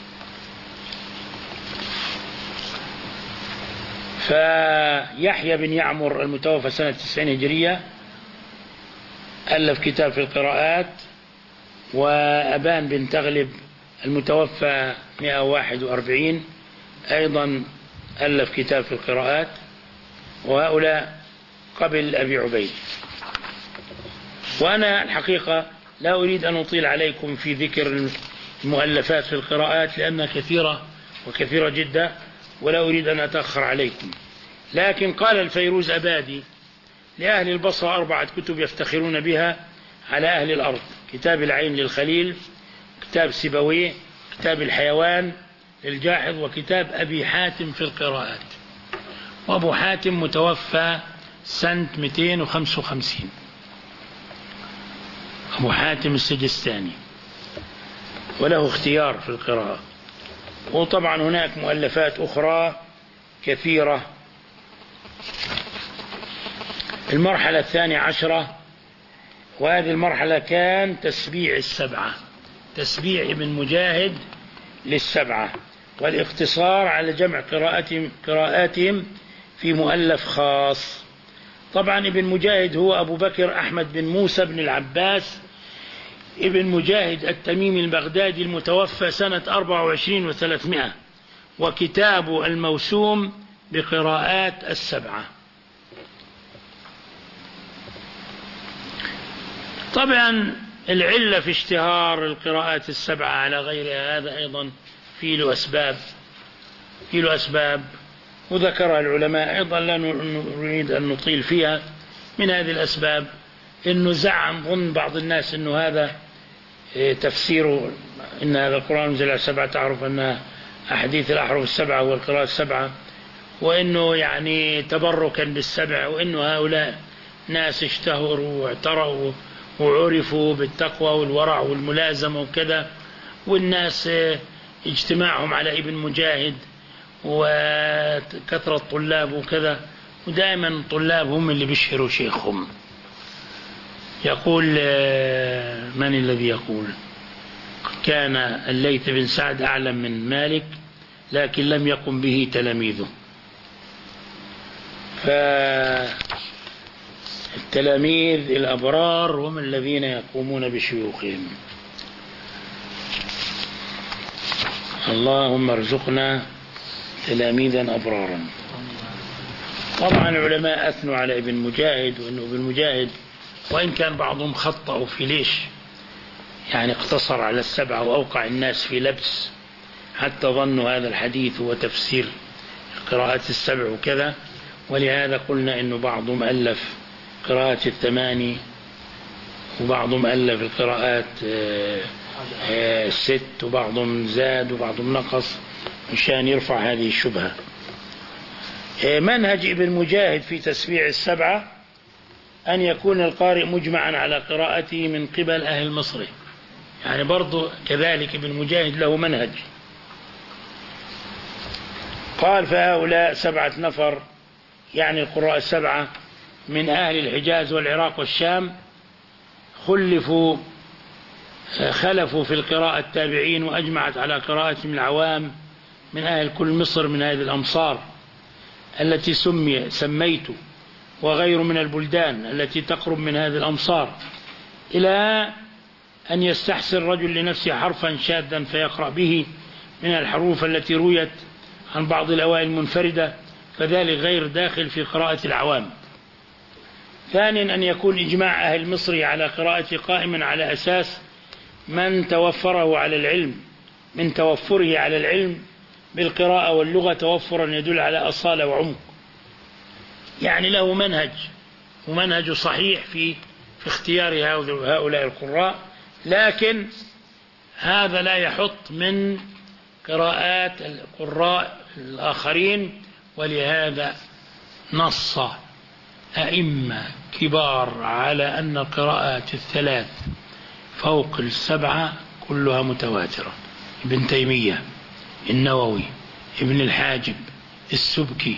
فيحيى بن يعمر المتوفى سنة تسعين هجرية ألف كتاب في القراءات. وأبان بن تغلب المتوفى مئة وواحد وأربعين أيضا ألف كتاب في القراءات. وهؤلاء قبل أبي عبيد. وأنا الحقيقة لا أريد أن أطيل عليكم في ذكر المؤلفات في القراءات لأنها كثيرة وكثيرة جدا، ولا أريد أن أتأخر عليكم. لكن قال الفيروز أبادي: لأهل البصرة أربعة كتب يفتخرون بها على أهل الأرض: كتاب العين للخليل، كتاب سيبويه، كتاب الحيوان للجاحظ، وكتاب أبي حاتم في القراءات. وأبو حاتم متوفى سنة مئتين وخمسة وخمسين، أبو حاتم السجستاني، وله اختيار في القراءة. وطبعا هناك مؤلفات أخرى كثيرة. المرحلة الثانية عشرة، وهذه المرحلة كان تسبيع السبعة، تسبيع ابن مجاهد للسبعة، والاقتصار على جمع قراءاتهم, قراءاتهم في مؤلف خاص. طبعا ابن مجاهد هو أبو بكر أحمد بن موسى بن العباس ابن مجاهد التميمي البغدادي المتوفى سنة أربعة وعشرين وثلاثمائة، وكتابه الموسوم بقراءات السبعة. طبعا العلة في اشتهار القراءات السبعة على غيرها هذا أيضا في له أسباب في له أسباب وذكرها العلماء أيضا، لا نريد أن نطيل فيها. من هذه الأسباب أنه زعم ظن بعض الناس أنه هذا تفسيره أن هذا القرآن نزل على سبعة، تعرف أن أحاديث الأحرف السبعة والقراءة السبعة، وأنه يعني تبركا بالسبع، وأنه هؤلاء ناس اشتهروا واعتروا وعرفوا بالتقوى والورع والملازمة وكذا، والناس اجتماعهم على ابن مجاهد وكثرة طلاب وكذا، ودائما الطلاب هم اللي بيشهروا شيخهم. يقول من الذي يقول كان الليث بن سعد أعلم من مالك لكن لم يقم به تلاميذه. فالتلاميذ الأبرار هم الذين يقومون بشيوخهم. اللهم ارزقنا تلاميذا أبرارا. طبعا العلماء أثنوا على ابن مجاهد، وأنه ابن مجاهد وإن كان بعضهم خطأوا في ليش يعني اقتصر على السبعة وأوقع الناس في لبس حتى ظنوا هذا الحديث هو تفسير قراءة السبع وكذا، ولهذا قلنا أنه بعضهم ألف قراءة الثماني وبعضهم ألف القراءات الست وبعضهم زاد وبعضهم نقص مشان يرفع هذه الشبهة. منهج ابن مجاهد في تسبيع السبعة أن يكون القارئ مجمعا على قراءته من قبل أهل مصر، يعني برضو كذلك ابن مجاهد له منهج. قال فهؤلاء سبعة نفر يعني القراء السبعة من أهل الحجاز والعراق والشام، خلفوا خلفوا في القراءة التابعين، وأجمعت على قراءتهم العوام من أهل كل مصر من هذه الأمصار التي سمي سميت، وغير من البلدان التي تقرب من هذه الأمصار، إلى أن يستحسن الرجل لنفسه حرفا شاذا فيقرأ به من الحروف التي رويت عن بعض الأوائل المنفردة، فذلك غير داخل في قراءة العوام. ثانيا أن يكون إجماع أهل مصر على قراءة قائما على أساس من توفره على العلم من توفره على العلم بالقراءة واللغة توفرا يدل على أصالة وعمق، يعني له منهج ومنهج صحيح في في اختيار هؤلاء القراء، لكن هذا لا يحط من قراءات القراء الآخرين. ولهذا نص أئمة كبار على أن القراءات الثلاث فوق السبعة كلها متواترة، ابن تيمية، النووي، ابن الحاجب، السبكي،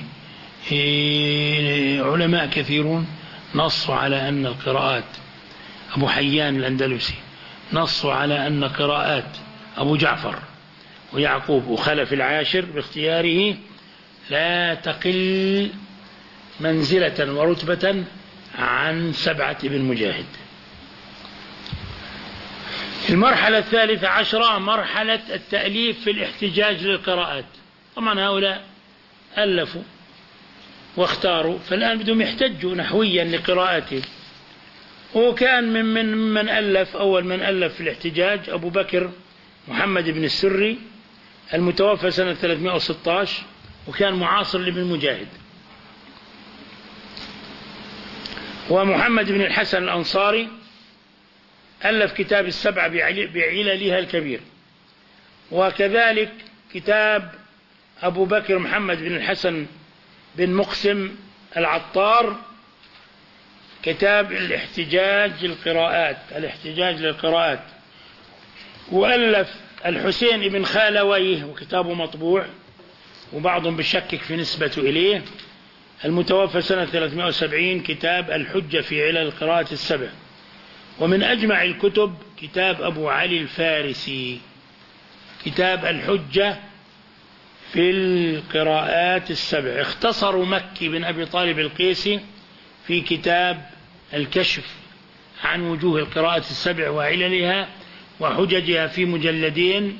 علماء كثيرون نصوا على أن القراءات، أبو حيان الأندلسي نصوا على أن قراءات أبو جعفر ويعقوب وخلف العاشر باختياره لا تقل منزلة ورتبة عن سبعة ابن مجاهد. المرحلة الثالثة عشرة مرحلة التأليف في الاحتجاج للقراءات. طبعا هؤلاء ألفوا واختاروا، فالآن بدهم يحتجوا نحويا لقراءته. وكان من من من ألف أول من ألف في الاحتجاج أبو بكر محمد بن السري المتوفى سنة ثلاثمائة وستة عشر، وكان معاصر لابن مجاهد. ومحمد بن الحسن الأنصاري ألف كتاب السبعة بعللها الكبير، وكذلك كتاب أبو بكر محمد بن الحسن بن مقسم العطار كتاب الاحتجاج للقراءات الاحتجاج للقراءات. وألف الحسين بن خالويه وكتابه مطبوع وبعضهم بشكك في نسبته إليه، المتوفى سنة ثلاثمائة وسبعين، كتاب الحجة في علل القراءة السبع. ومن أجمع الكتب كتاب أبو علي الفارسي كتاب الحجة في القراءات السبع. اختصروا مكي بن أبي طالب القيسي في كتاب الكشف عن وجوه القراءة السبع وعللها وحججها في مجلدين،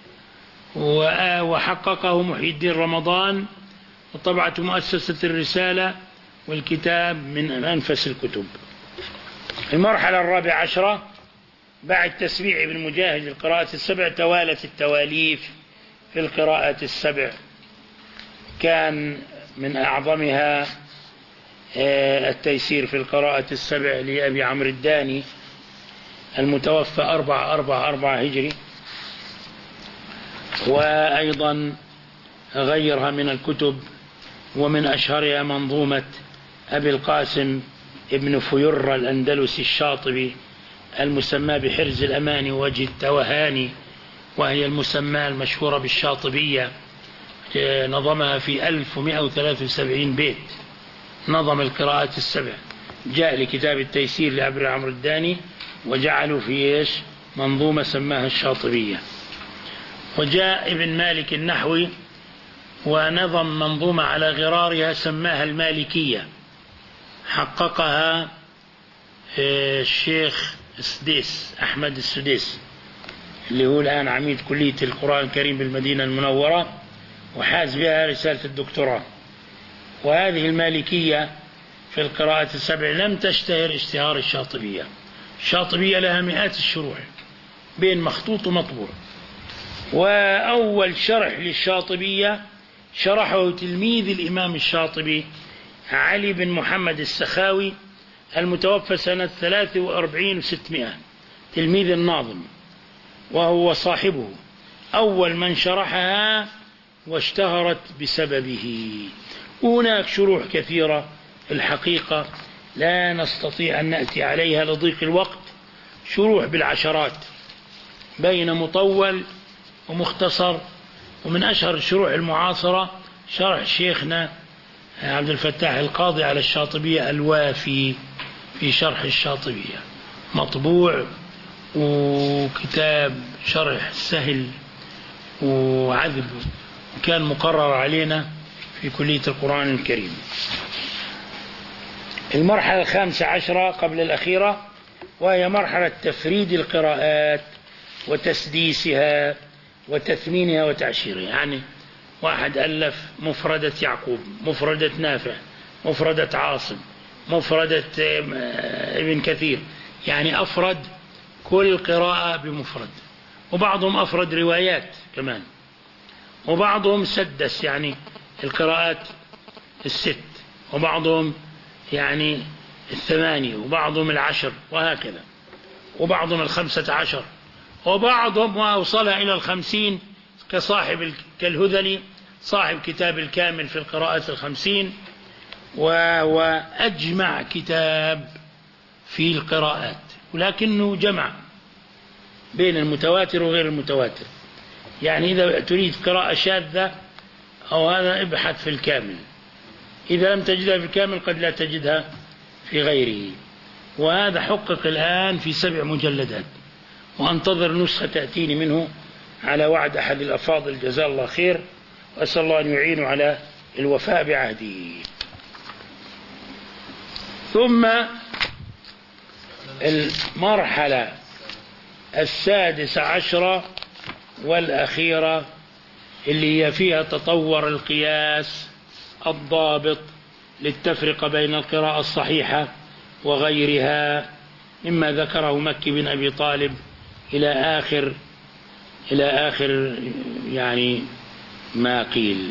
وحققه محي الدين رمضان وطبعة مؤسسة الرسالة، والكتاب من أنفس الكتب. المرحلة الرابعة عشرة بعد تسبيع ابن مجاهد القراءة السبع توالت التواليف في القراءة السبع. كان من أعظمها التيسير في القراءة السبع لأبي عمرو الداني المتوفى أربعة أربعة أربعة هجري، وأيضا غيرها من الكتب، ومن أشهرها منظومة أبي القاسم ابن فير الأندلسي الشاطبي المسمى بحرز الأمان وجه التوهاني، وهي المسمى المشهورة بالشاطبية، نظمها في ألف ومئة وثلاثة وسبعين بيت، نظم القراءات السبع. جاء لكتاب التيسير لعبد عمرو الداني وجعلوا في إيش منظومة سماها الشاطبية. وجاء ابن مالك النحوي ونظم منظومة على غرارها سماها المالكية، حققها الشيخ السديس أحمد السديس اللي هو الآن عميد كلية القرآن الكريم بالمدينة المنورة، وحاز بها رسالة الدكتوراه. وهذه المالكية في القراءة السبع لم تشتهر اشتهار الشاطبية. الشاطبية لها مئات الشروح بين مخطوط ومطبوع. وأول شرح للشاطبية شرحه تلميذ الإمام الشاطبي علي بن محمد السخاوي المتوفى سنة ثلاث وأربعين وستمائة، تلميذ الناظم، وهو صاحبه أول من شرحها واشتهرت بسببه. وهناك شروح كثيرة الحقيقة لا نستطيع أن نأتي عليها لضيق الوقت، شروح بالعشرات بين مطول ومختصر. ومن أشهر الشروح المعاصرة شرح شيخنا عبد الفتاح القاضي على الشاطبية الوافي في شرح الشاطبية، مطبوع وكتاب شرح سهل وعذب، وكان مقرر علينا في كلية القرآن الكريم. المرحلة الخامسة عشرة قبل الأخيرة وهي مرحلة تفريد القراءات وتسديسها وتثمينها وتعشيرها. يعني واحد ألف مفردة يعقوب، مفردة نافع، مفردة عاصم، مفردة ابن كثير، يعني أفرد كل قراءة بمفرد. وبعضهم أفرد روايات كمان، وبعضهم سدس يعني القراءات الست، وبعضهم يعني الثمانية، وبعضهم العشر، وهكذا، وبعضهم الخمسة عشر، وبعضهم وأوصلها إلى الخمسين كصاحب كالهذلي صاحب كتاب الكامل في القراءات الخمسين، وهو أجمع كتاب في القراءات، ولكنه جمع بين المتواتر وغير المتواتر. يعني إذا تريد قراءة شاذة أو هذا ابحث في الكامل، إذا لم تجدها في الكامل قد لا تجدها في غيره. وهذا حقق الآن في سبع مجلدات، وأنتظر نسخة تأتيني منه على وعد أحد الأفاضل جزاه الله خير، وأسأل الله أن يعينه على الوفاء بعهده. ثم المرحلة السادسة عشرة والأخيرة اللي هي فيها تطور القياس الضابط للتفرقة بين القراءة الصحيحة وغيرها، مما ذكره مكي بن أبي طالب إلى آخر إلى آخر يعني ما قيل.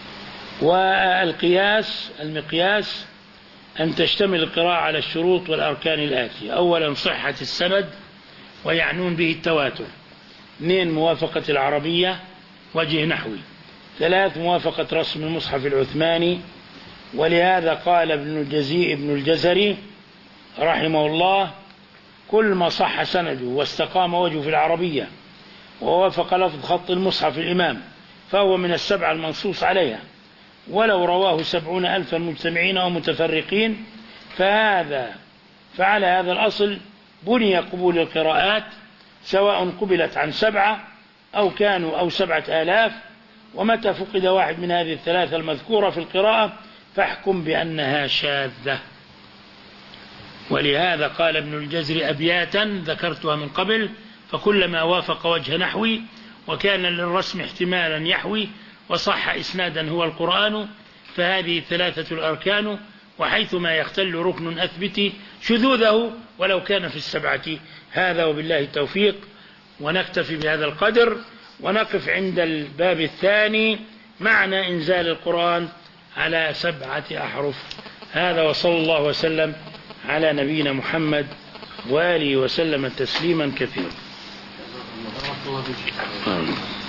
والقياس المقياس أن تشتمل القراءة على الشروط والأركان الآتية: أولا صحة السند ويعنون به التواتر، اثنين موافقة العربية وجه نحوي، ثلاث موافقة رسم المصحف العثماني. ولهذا قال ابن الجزي ابن الجزري رحمه الله: كل ما صح سنده واستقام وجهه في العربية ووافق لفظ خط المصحف الإمام فهو من السبعة المنصوص عليها، ولو رواه سبعون ألفا مجتمعين أو متفرقين فهذا فعلى هذا الأصل بني قبول القراءات، سواء قبلت عن سبعة أو كانوا أو سبعة آلاف. ومتى فقد واحد من هذه الثلاثة المذكورة في القراءة فاحكم بأنها شاذة. ولهذا قال ابن الجزري أبياتا ذكرتها من قبل: فكلما وافق وجه نحوي وكان للرسم احتمالا يحوي وصح إسنادا هو القرآن، فهذه ثلاثة الأركان، وحيثما يختل ركن أثبت شذوذه ولو كان في السبعة. هذا وبالله التوفيق. ونكتفي بهذا القدر ونقف عند الباب الثاني: معنى إنزال القرآن على سبعة أحرف. هذا وصلى الله وسلم على نبينا محمد وآله وسلم تسليما كثيرا.